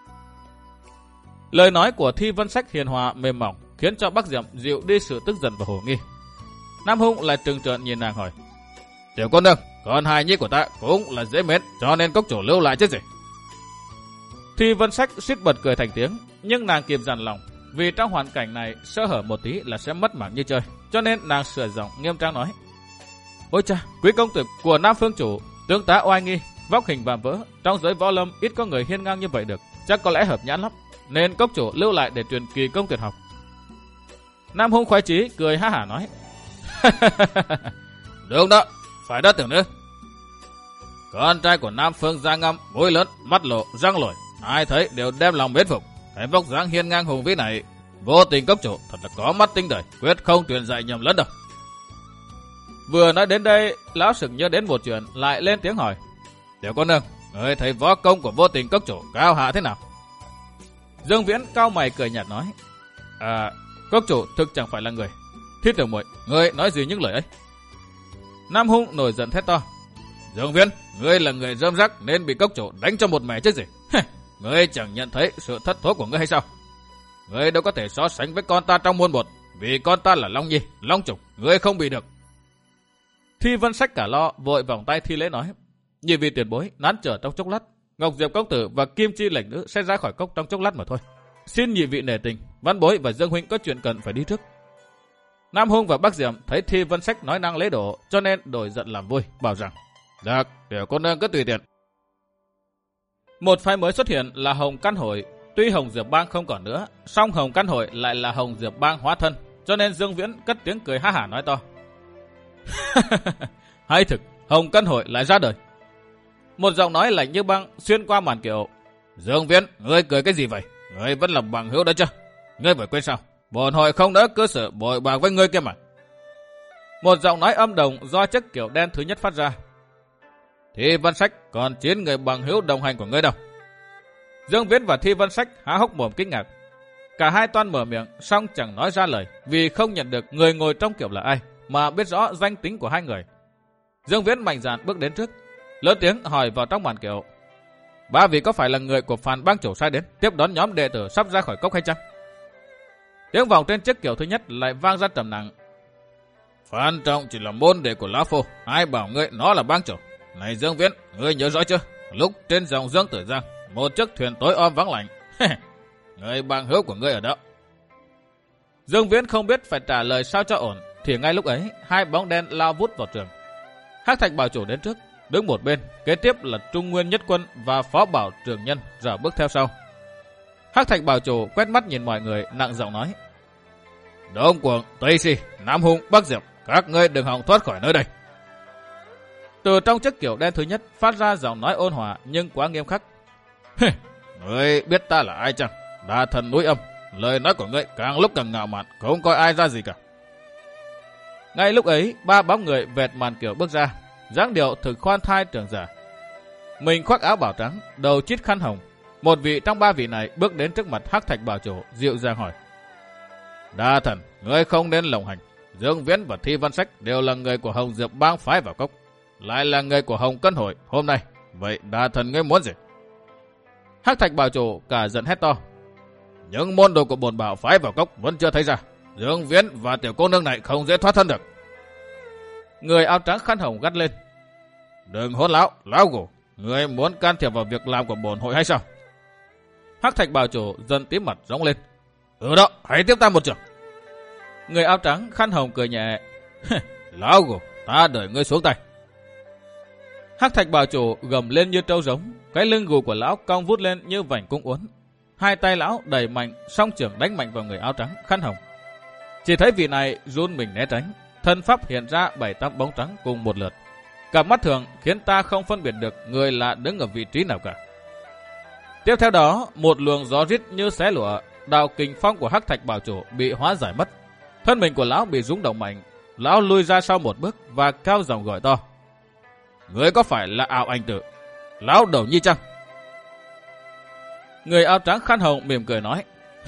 Lời nói của Thi Vân Sách hiền hòa mềm mỏng khiến cho Bắc Diệm dịu đi sự tức giận và hồ nghi. Nam Hung lại trừng trợn nhìn nàng hỏi. Tiểu cô nương, con hài nhi của ta cũng là dễ mến, cho nên cốc chủ lưu lại chứ gì. Thi Vân Sách suýt bật cười thành tiếng, nhưng nàng kịp dằn lòng, vì trong hoàn cảnh này sơ hở một tí là sẽ mất mạng như chơi, cho nên nàng sửa giọng nghiêm trang nói. Ôi cha, quý công tử của Nam Phương chủ, tướng tá oai nghi, vóc hình vạm vỡ, trong giới võ lâm ít có người hiên ngang như vậy được, chắc có lẽ hợp nhãn lắm, nên cốc chủ lưu lại để truyền kỳ công tuyệt học. Nam Hung khoái chí cười ha hả nói. Đúng đó, phải đó tưởng nữa. Con trai của Nam Phương da ngăm, mũi lớn, mắt lộ, răng lồi, ai thấy đều đem lòng mến phục. Cái vóc dáng hiên ngang hùng vĩ này, Vô Tình cốc chủ thật là có mắt tinh đời, quyết không truyền dạy nhầm lẫn đâu. Vừa nói đến đây, lão sực nhớ đến một chuyện, lại lên tiếng hỏi. Tiểu cô nương, người thấy võ công của Vô Tình cốc chủ cao hạ thế nào? Dương Viễn cao mày cười nhạt nói. À, cốc chủ thực chẳng phải là người. Thiết Tiểu muội, ngươi nói gì những lời ấy? Nam Hung nổi giận thét to. Dương Viễn, ngươi là người rơm rắc nên bị cốc chủ đánh cho một mẻ chứ gì? Ngươi chẳng nhận thấy sự thất thố của ngươi hay sao? Ngươi đâu có thể so sánh với con ta trong muôn một, vì con ta là Long Nhi, Long Trùng, ngươi không bị được. Thi Vân Sách cả lo, vội vòng tay thi lễ nói. Nhị vị tiền bối, nán chờ trong chốc lát, Ngọc Diệp công tử và Kim Chi lệnh nữ sẽ ra khỏi cốc trong chốc lát mà thôi. Xin nhị vị nể tình, Văn bối và Dương huynh có chuyện cần phải đi trước. Nam Hung và Bắc Diệm thấy Thi Vân Sách nói năng lễ độ, cho nên đổi giận làm vui, bảo rằng: Được, tiểu cô nương cứ tùy tiện. Một phái mới xuất hiện là Hồng Căn Hội. Tuy Hồng Diệp Bang không còn nữa, song Hồng Căn Hội lại là Hồng Diệp Bang hóa thân, cho nên Dương Viễn cất tiếng cười ha hả nói to. Hay thực, Hồng Căn Hội lại ra đời. Một giọng nói lạnh như băng xuyên qua màn kiệu. Dương Viễn, ngươi cười cái gì vậy? Ngươi vẫn là bằng hữu đấy chứ? Ngươi phải quên sao? Bổn hội không đỡ cơ sở bội bạc với ngươi kia mà. Một giọng nói âm đồng do chiếc kiệu đen thứ nhất phát ra. Thi Vân Sách còn chín người bằng hữu đồng hành của ngươi đâu? Dương Viễn và Thi Vân Sách há hốc mồm kinh ngạc. Cả hai toan mở miệng, song chẳng nói ra lời, vì không nhận được người ngồi trong kiệu là ai, mà biết rõ danh tính của hai người. Dương Viễn mạnh dạn bước đến trước, lớn tiếng hỏi vào trong màn kiệu. Ba vị có phải là người của Phàn Bang chủ sai đến tiếp đón nhóm đệ tử sắp ra khỏi cốc hay chăng? Tiếng vọng trên chiếc kiệu thứ nhất lại vang ra trầm nặng. Phan Trọng chỉ là môn đệ của Lão Phu, ai bảo ngươi nó là bang chủ? Này Dương Viễn, ngươi nhớ rõ chưa? Lúc trên dòng Dương Tử Giang, một chiếc thuyền tối om vắng lạnh, người bằng hữu của ngươi ở đó. Dương Viễn không biết phải trả lời sao cho ổn, thì ngay lúc ấy hai bóng đen lao vút vào trường. Hắc Thạch Bảo chủ đến trước, đứng một bên, kế tiếp là Trung Nguyên Nhất Quân và Phó Bảo Trường Nhân dở bước theo sau. Hắc Thạch Bảo chủ quét mắt nhìn mọi người, nặng giọng nói: Đông Cuồng, Tây Si, Nam Hung, Bắc Diệp, các ngươi đừng hòng thoát khỏi nơi đây. Từ trong chiếc kiệu đen thứ nhất phát ra giọng nói ôn hòa nhưng quá nghiêm khắc. Ngươi biết ta là ai chăng? Đa thần núi âm, lời nói của ngươi càng lúc càng ngạo mạn, không coi ai ra gì cả. Ngay lúc ấy, ba bóng người vẹt màn kiểu bước ra, dáng điệu thực khoan thai trưởng giả. Mình khoác áo bào trắng, đầu chít khăn hồng. Một vị trong ba vị này bước đến trước mặt Hắc Thạch Bảo Chủ, dịu dàng hỏi: Đa thần, ngươi không nên lộng hành. Dương Viễn và Thi Văn Sách đều là người của Hồng Diệp bang phái vào cốc, lại là người của Hồng Cân hội hôm nay. Vậy đa thần ngươi muốn gì? Hắc Thạch Bảo Chủ cả giận hét to: Những môn đồ của bổn bảo phái vào cốc vẫn chưa thấy ra. Dương Viễn và tiểu cô nương này không dễ thoát thân được. Người áo trắng khăn hồng gắt lên: Đừng hỗn láo, lão gù, ngươi muốn can thiệp vào việc làm của bổn hội hay sao? Hắc Thạch Bảo Chủ dần tím mặt rống lên: Ừ đó, hãy tiếp ta một trường. Người áo trắng khăn hồng cười nhẹ: Lão gù, ta đợi ngươi xuống tay. Hắc Thạch Bảo Chủ gầm lên như trâu giống, cái lưng gù của lão cong vút lên như vành cung uốn. Hai tay lão đẩy mạnh, song trường đánh mạnh vào người áo trắng khăn hồng. Chỉ thấy vị này run mình né tránh, thân pháp hiện ra bảy tám bóng trắng cùng một lượt. Cặp mắt thường khiến ta không phân biệt được người lạ đứng ở vị trí nào cả. Tiếp theo đó, một luồng gió rít như xé lụa, đạo kình phong của Hắc Thạch Bảo Chủ bị hóa giải mất. Thân mình của lão bị rung động mạnh, lão lui ra sau một bước và cao giọng gọi to: Ngươi có phải là ảo ảnh tử, lão đầu nhi chăng? Người áo trắng khăn hồng mỉm cười nói: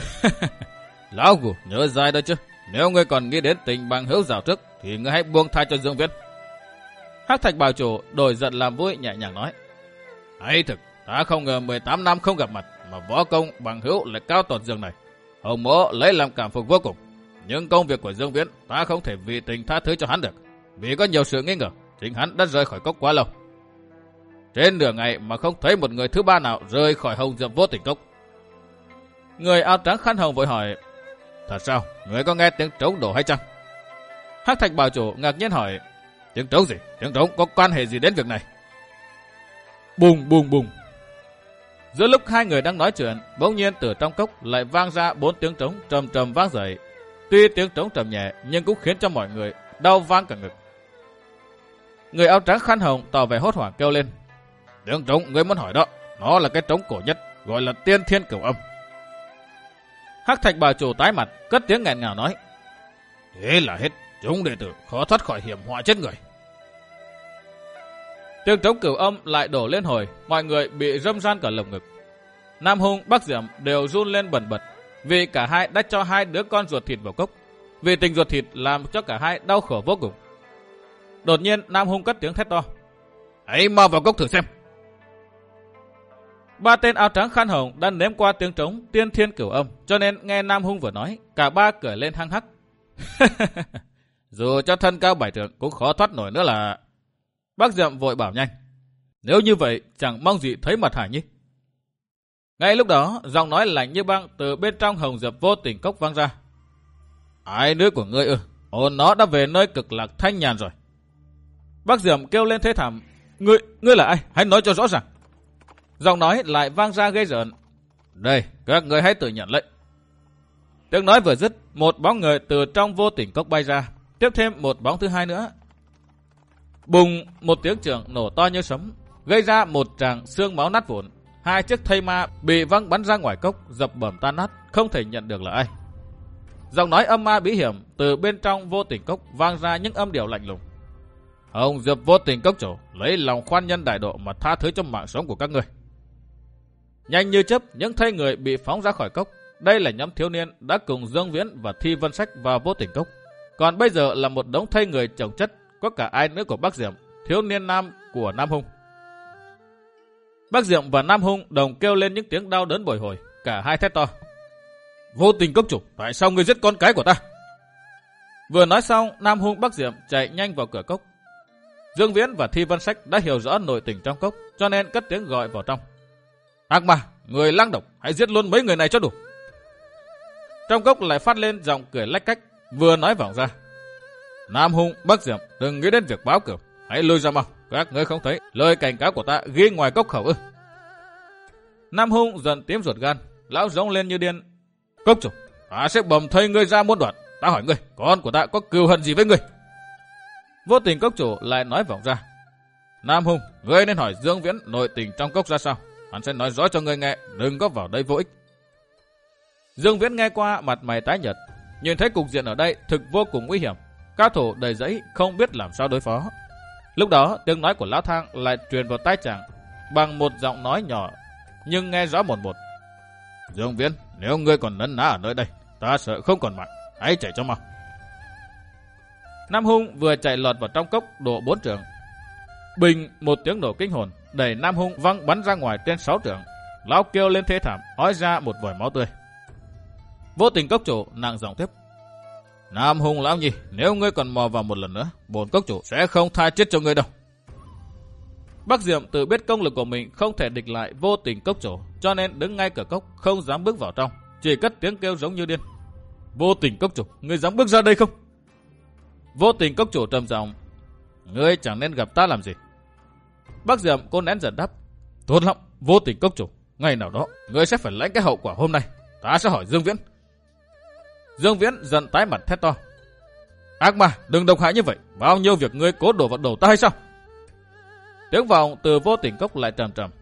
Lão gù nhớ dài đó chứ. Nếu ngươi còn nghĩ đến tình bằng hữu dạo trước thì ngươi hãy buông tha cho Dương Viễn. Hắc Thạch Bảo Chủ đổi giận làm vui, nhẹ nhàng nói: Hay thực, ta không ngờ mười tám năm không gặp mặt mà võ công bằng hữu lại cao tột giường này. Hồng mỗ lấy làm cảm phục vô cùng. Nhưng công việc của Dương Viễn ta không thể vì tình tha thứ cho hắn được, vì có nhiều sự nghi ngờ chính hắn đã rời khỏi cốc quá lâu. Trên nửa ngày mà không thấy một người thứ ba nào rời khỏi Hồng Diệp Vô Tình Cốc. Người áo trắng khăn hồng vội hỏi: Thật sao, người có nghe tiếng trống đổ hay chăng? Hắc Thạch Bảo Chủ ngạc nhiên hỏi: Tiếng trống gì? Tiếng trống có quan hệ gì đến việc này? Bùng bùng bùng. Giữa lúc hai người đang nói chuyện, bỗng nhiên từ trong cốc lại vang ra bốn tiếng trống trầm trầm vang dậy. Tuy tiếng trống trầm nhẹ nhưng cũng khiến cho mọi người đau vang cả ngực. Người áo trắng khăn hồng tỏ vẻ hốt hoảng kêu lên: Tiếng trống ngươi muốn hỏi đó, nó là cái trống cổ nhất, gọi là Tiên Thiên Cửu Âm. Hắc Thạch Bảo Chủ tái mặt, cất tiếng nghẹn ngào nói: Thế là hết, chúng đệ tử khó thoát khỏi hiểm họa chết người. Tiếng trống cửu âm lại đổ lên hồi, mọi người bị râm ran cả lồng ngực. Nam Hung, Bắc Diệm đều run lên bần bật, vì cả hai đã cho hai đứa con ruột thịt vào cốc. Vì tình ruột thịt làm cho cả hai đau khổ vô cùng. Đột nhiên Nam Hung cất tiếng thét to: Hãy mau vào cốc thử xem. Ba tên áo trắng khăn hồng đã nếm qua tiếng trống Tiên Thiên Cửu Âm, cho nên nghe Nam Hung vừa nói, cả ba cười lên hăng hắc. Dù cho thân cao bảy trượng cũng khó thoát nổi nữa là... Bác Diệm vội bảo nhanh: Nếu như vậy chẳng mong gì thấy mặt Hải Nhi. Ngay lúc đó, giọng nói lạnh như băng từ bên trong Hồng Diệp Vô Tình Cốc vang ra: Ai nữ của ngươi ư? Ôn nó đã về nơi cực lạc thanh nhàn rồi. Bác Diệm kêu lên thế thảm: Ngươi, ngươi là ai? Hãy nói cho rõ ràng. Giọng nói lại vang ra gây rợn: Đây, các ngươi hãy tự nhận lấy. Tiếng nói vừa dứt, một bóng người từ trong Vô Tình Cốc bay ra, tiếp thêm một bóng thứ hai nữa. Bùng, một tiếng trường nổ to như sấm, gây ra một tràng xương máu nát vụn. Hai chiếc thây ma bị văng bắn ra ngoài cốc, dập bẩm tan nát, không thể nhận được là ai. Giọng nói âm ma bí hiểm từ bên trong Vô Tình Cốc vang ra những âm điệu lạnh lùng: Hồng Diệp Vô Tình Cốc chủ lấy lòng khoan nhân đại độ mà tha thứ cho mạng sống của các ngươi. Nhanh như chớp, những thây người bị phóng ra khỏi cốc. Đây là nhóm thiếu niên đã cùng Dương Viễn và Thi Vân Sách vào Vô Tình Cốc. Còn bây giờ là một đống thây người chồng chất, có cả ai nữa của Bắc Diệm, thiếu niên nam của Nam Hung. Bắc Diệm và Nam Hung đồng kêu lên những tiếng đau đớn bồi hồi, cả hai thét to: Vô Tình Cốc chủ, tại sao ngươi giết con cái của ta? Vừa nói xong, Nam Hung Bắc Diệm chạy nhanh vào cửa cốc. Dương Viễn và Thi Vân Sách đã hiểu rõ nội tình trong cốc, cho nên cất tiếng gọi vào trong: Ác ma, người lang độc, hãy giết luôn mấy người này cho đủ. Trong cốc lại phát lên giọng cười lách cách, vừa nói vọng ra: Nam Hung, Bắc Diệm, đừng nghĩ đến việc báo cửu, hãy lui ra mau, các ngươi không thấy lời cảnh cáo của ta ghi ngoài cốc khẩu ư? Nam Hung giận tím ruột gan, lão rống lên như điên: Cốc chủ, ta sẽ bầm thây ngươi ra muôn đoạn. Ta hỏi ngươi, con của ta có cừu hận gì với ngươi? Vô Tình Cốc chủ lại nói vọng ra: Nam Hung, ngươi nên hỏi Dương Viễn nội tình trong cốc ra sao, hắn sẽ nói rõ cho ngươi nghe, đừng có vào đây vô ích. Dương Viễn nghe qua mặt mày tái nhợt, nhìn thấy cục diện ở đây thực vô cùng nguy hiểm, cao thủ đầy dẫy không biết làm sao đối phó. Lúc đó tiếng nói của Lão Thang lại truyền vào tai chàng bằng một giọng nói nhỏ nhưng nghe rõ một một. Dương Viễn, nếu ngươi còn nấn ná ở nơi đây, ta sợ không còn mạng, hãy chạy cho mau. Nam Hung vừa chạy lọt vào trong cốc độ bốn trượng. Bình một tiếng nổ kinh hồn, đẩy Nam Hung văng bắn ra ngoài trên sáu trượng. Lão kêu lên thê thảm, ói ra một vòi máu tươi. Vô Tình cốc chủ nặng giọng tiếp. Nam Hung lão nhi, nếu ngươi còn mò vào một lần nữa, bổn cốc chủ sẽ không tha chết cho ngươi đâu. Bắc Diệm tự biết công lực của mình không thể địch lại Vô Tình cốc chủ, cho nên đứng ngay cửa cốc, không dám bước vào trong, chỉ cất tiếng kêu giống như điên. Vô Tình cốc chủ, ngươi dám bước ra đây không? Vô Tình cốc chủ trầm giọng. Ngươi chẳng nên gặp ta làm gì. Bắc Diệm cô nén giận đáp. Tốt lắm, Vô Tình cốc chủ, ngày nào đó ngươi sẽ phải lãnh cái hậu quả hôm nay. Ta sẽ hỏi Dương Viễn. Dương Viễn giận tái mặt thét to. Ác ma, đừng độc hại như vậy, bao nhiêu việc ngươi cố đổ vào đầu ta hay sao? Tiếng vọng từ Vô Tình cốc lại trầm trầm.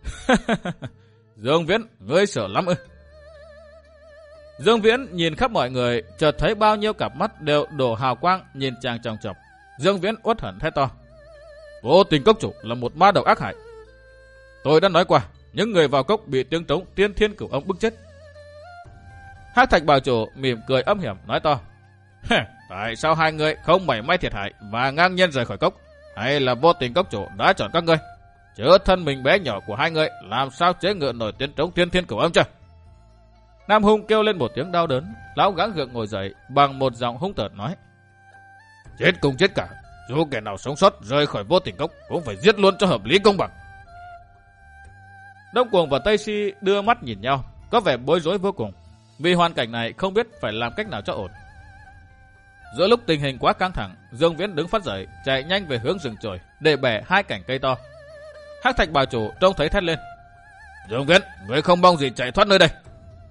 Dương Viễn, ngươi sợ lắm ư? Dương Viễn nhìn khắp mọi người, chợt thấy bao nhiêu cặp mắt đều đổ hào quang nhìn chàng chòng chọc. Dương Viễn uất hận thét to. Vô Tình cốc chủ là một ma đầu ác hại. Tôi đã nói qua, những người vào cốc bị tiếng trống tiên thiên cửu âm bức chết. Hắc Thạch Bảo chủ mỉm cười âm hiểm nói to. Tại sao hai người không mảy may thiệt hại và ngang nhiên rời khỏi cốc? Hay là Vô Tình cốc chủ đã chọn các ngươi? Chớ thân mình bé nhỏ của hai người làm sao chế ngự nổi tiếng trống tiên thiên cửu âm chứ? Nam Hung kêu lên một tiếng đau đớn, lão gắng gượng ngồi dậy bằng một giọng hung tợn nói. Chết cùng chết cả, dù kẻ nào sống sót rời khỏi Vô Tình cốc cũng phải giết luôn cho hợp lý công bằng. Đông Cuồng và Tây Si đưa mắt nhìn nhau, có vẻ bối rối vô cùng, vì hoàn cảnh này không biết phải làm cách nào cho ổn. Giữa lúc tình hình quá căng thẳng, Dương Viễn đứng phát dậy, chạy nhanh về hướng rừng chồi để bẻ hai cành cây to. Hắc Thạch Bảo chủ trông thấy thét lên. Dương Viễn, ngươi không mong gì chạy thoát nơi đây.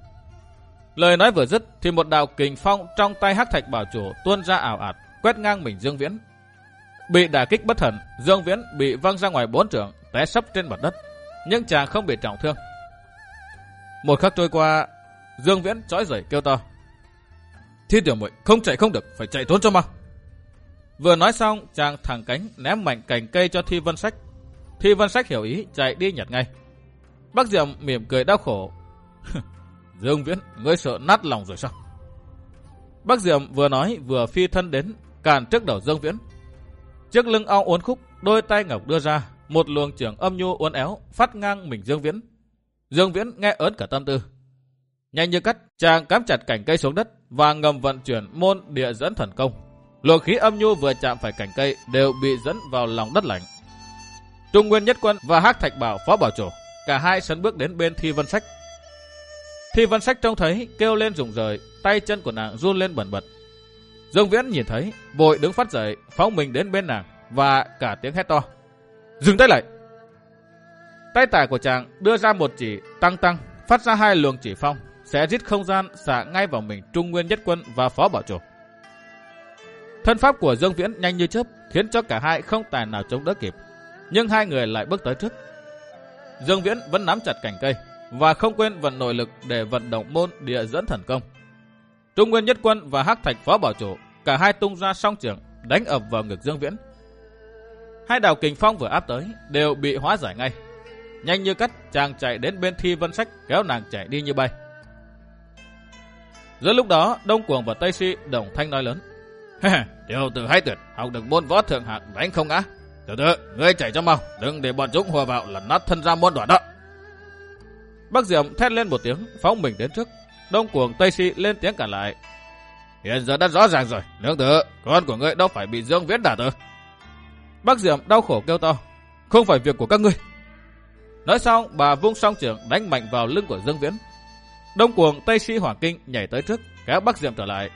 Lời nói vừa dứt thì một đạo kình phong trong tay Hắc Thạch Bảo chủ tuôn ra ảo ạt, quét ngang mình Dương Viễn. Bị đả kích bất thần, Dương Viễn bị văng ra ngoài bốn trượng, té sấp trên mặt đất, nhưng chàng không bị trọng thương. Một khắc trôi qua, Dương Viễn chói dậy kêu to. Thi tiểu muội không chạy không được, phải chạy trốn cho mau. Vừa nói xong, chàng thẳng cánh ném mạnh cành cây cho Thi Vân Sách. Thi Vân Sách hiểu ý, chạy đi nhặt ngay. Bắc Diệm mỉm cười đau khổ. Dương Viễn, ngươi sợ nát lòng rồi sao? Bắc Diệm vừa nói vừa phi thân đến, cản trước đầu Dương Viễn. Chiếc lưng ong uốn khúc, đôi tay ngọc đưa ra, một luồng chưởng âm nhu uốn éo phát ngang mình Dương Viễn. Dương Viễn nghe ớn cả tâm tư. Nhanh như cắt, chàng cắm chặt cành cây xuống đất và ngầm vận chuyển môn địa dẫn thần công. Luồng khí âm nhu vừa chạm phải cành cây đều bị dẫn vào lòng đất lạnh. Trung Nguyên Nhất Quân và Hắc Thạch Bảo phó bảo chủ, cả hai sấn bước đến bên Thi Vân Sách. Thi Vân Sách trông thấy kêu lên rụng rời, tay chân của nàng run lên bần bật. Dương Viễn nhìn thấy, vội đứng phát dậy, phóng mình đến bên nàng và cả tiếng hét to. Dừng tay lại! Tay tải của chàng đưa ra một chỉ tăng tăng, phát ra hai luồng chỉ phong, sẽ giết không gian xả ngay vào mình Trung Nguyên Nhất Quân và phó bảo chủ. Thân pháp của Dương Viễn nhanh như chớp, khiến cho cả hai không tài nào chống đỡ kịp, nhưng hai người lại bước tới trước. Dương Viễn vẫn nắm chặt cành cây và không quên vận nội lực để vận động môn địa dẫn thần công. Trung Nguyên Nhất Quân và Hắc Thạch phó bảo chủ cả hai tung ra song chưởng đánh ập vào ngực Dương Viễn. Hai đạo kình phong vừa áp tới đều bị hóa giải ngay. Nhanh như cắt, chàng chạy đến bên Thi Vân Sách kéo nàng chạy đi như bay. Giữa lúc đó, Đông Cuồng và Tây Si đồng thanh nói lớn. Tiểu tử hay tuyệt, học được môn võ thượng hạng đánh không ngã. Tiểu tử, ngươi chạy cho mau, đừng để bọn chúng hùa vào lần nát thân ra môn đoạn đó. Bắc Diệm thét lên một tiếng, phóng mình đến trước. Đông Cuồng Tây Si lên tiếng cản lại. Hiện giờ đã rõ ràng rồi, nương tử, con của ngươi đâu phải bị Dương Viễn đả tử. Bắc Diệm đau khổ kêu to. Không phải việc của các ngươi. Nói xong, bà vung song chưởng đánh mạnh vào lưng của Dương Viễn. Đông Cuồng Tây Si Hoàng Kinh nhảy tới trước, kéo Bắc Diệm trở lại.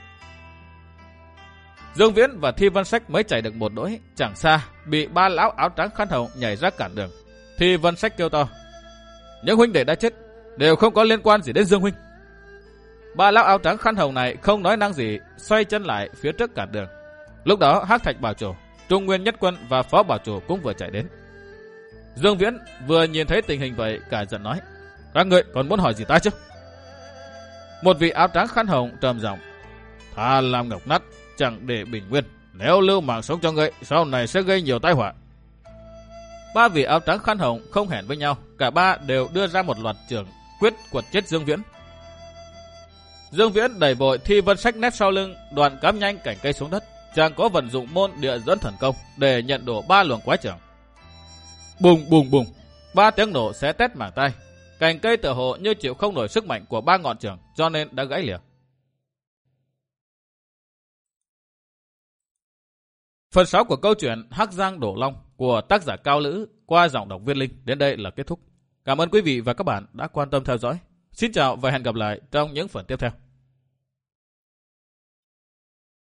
Dương Viễn và Thi Vân Sách mới chạy được một đỗi, chẳng xa, bị ba lão áo trắng khăn hồng nhảy ra cản đường. Thi Vân Sách kêu to. Những huynh đệ đã chết, đều không có liên quan gì đến Dương huynh. Ba lão áo trắng khăn hồng này không nói năng gì, xoay chân lại phía trước cản đường. Lúc đó Hắc Thạch bảo chủ, Trung Nguyên Nhất Quân và phó bảo chủ cũng vừa chạy đến. Dương Viễn vừa nhìn thấy tình hình vậy, cả giận nói. Các ngươi còn muốn hỏi gì ta chứ? Một vị áo trắng khăn hồng trầm giọng: Thà làm ngọc nát, chẳng để bình nguyên. Nếu lưu mạng sống cho ngươi, sau này sẽ gây nhiều tai họa. Ba vị áo trắng khăn hồng không hẹn với nhau, cả ba đều đưa ra một loạt trường quyết quật chết Dương Viễn. Dương Viễn đẩy vội Thi Vân Sách nép sau lưng, đoạn cắm nhanh cành cây xuống đất. Chàng có vận dụng môn địa dẫn thần công để nhận đổ ba luồng quái trưởng. Bùng bùng bùng, ba tiếng nổ xé tét màng tay. Cành cây tựa hồ như chịu không nổi sức mạnh của ba ngọn trưởng, cho nên đã gãy lìa. Phần sáu của câu chuyện Hắc Giang Đổ Long của tác giả Cao Lữ qua giọng đọc Viên Linh đến đây là kết thúc. Cảm ơn quý vị và các bạn đã quan tâm theo dõi. Xin chào và hẹn gặp lại trong những phần tiếp theo.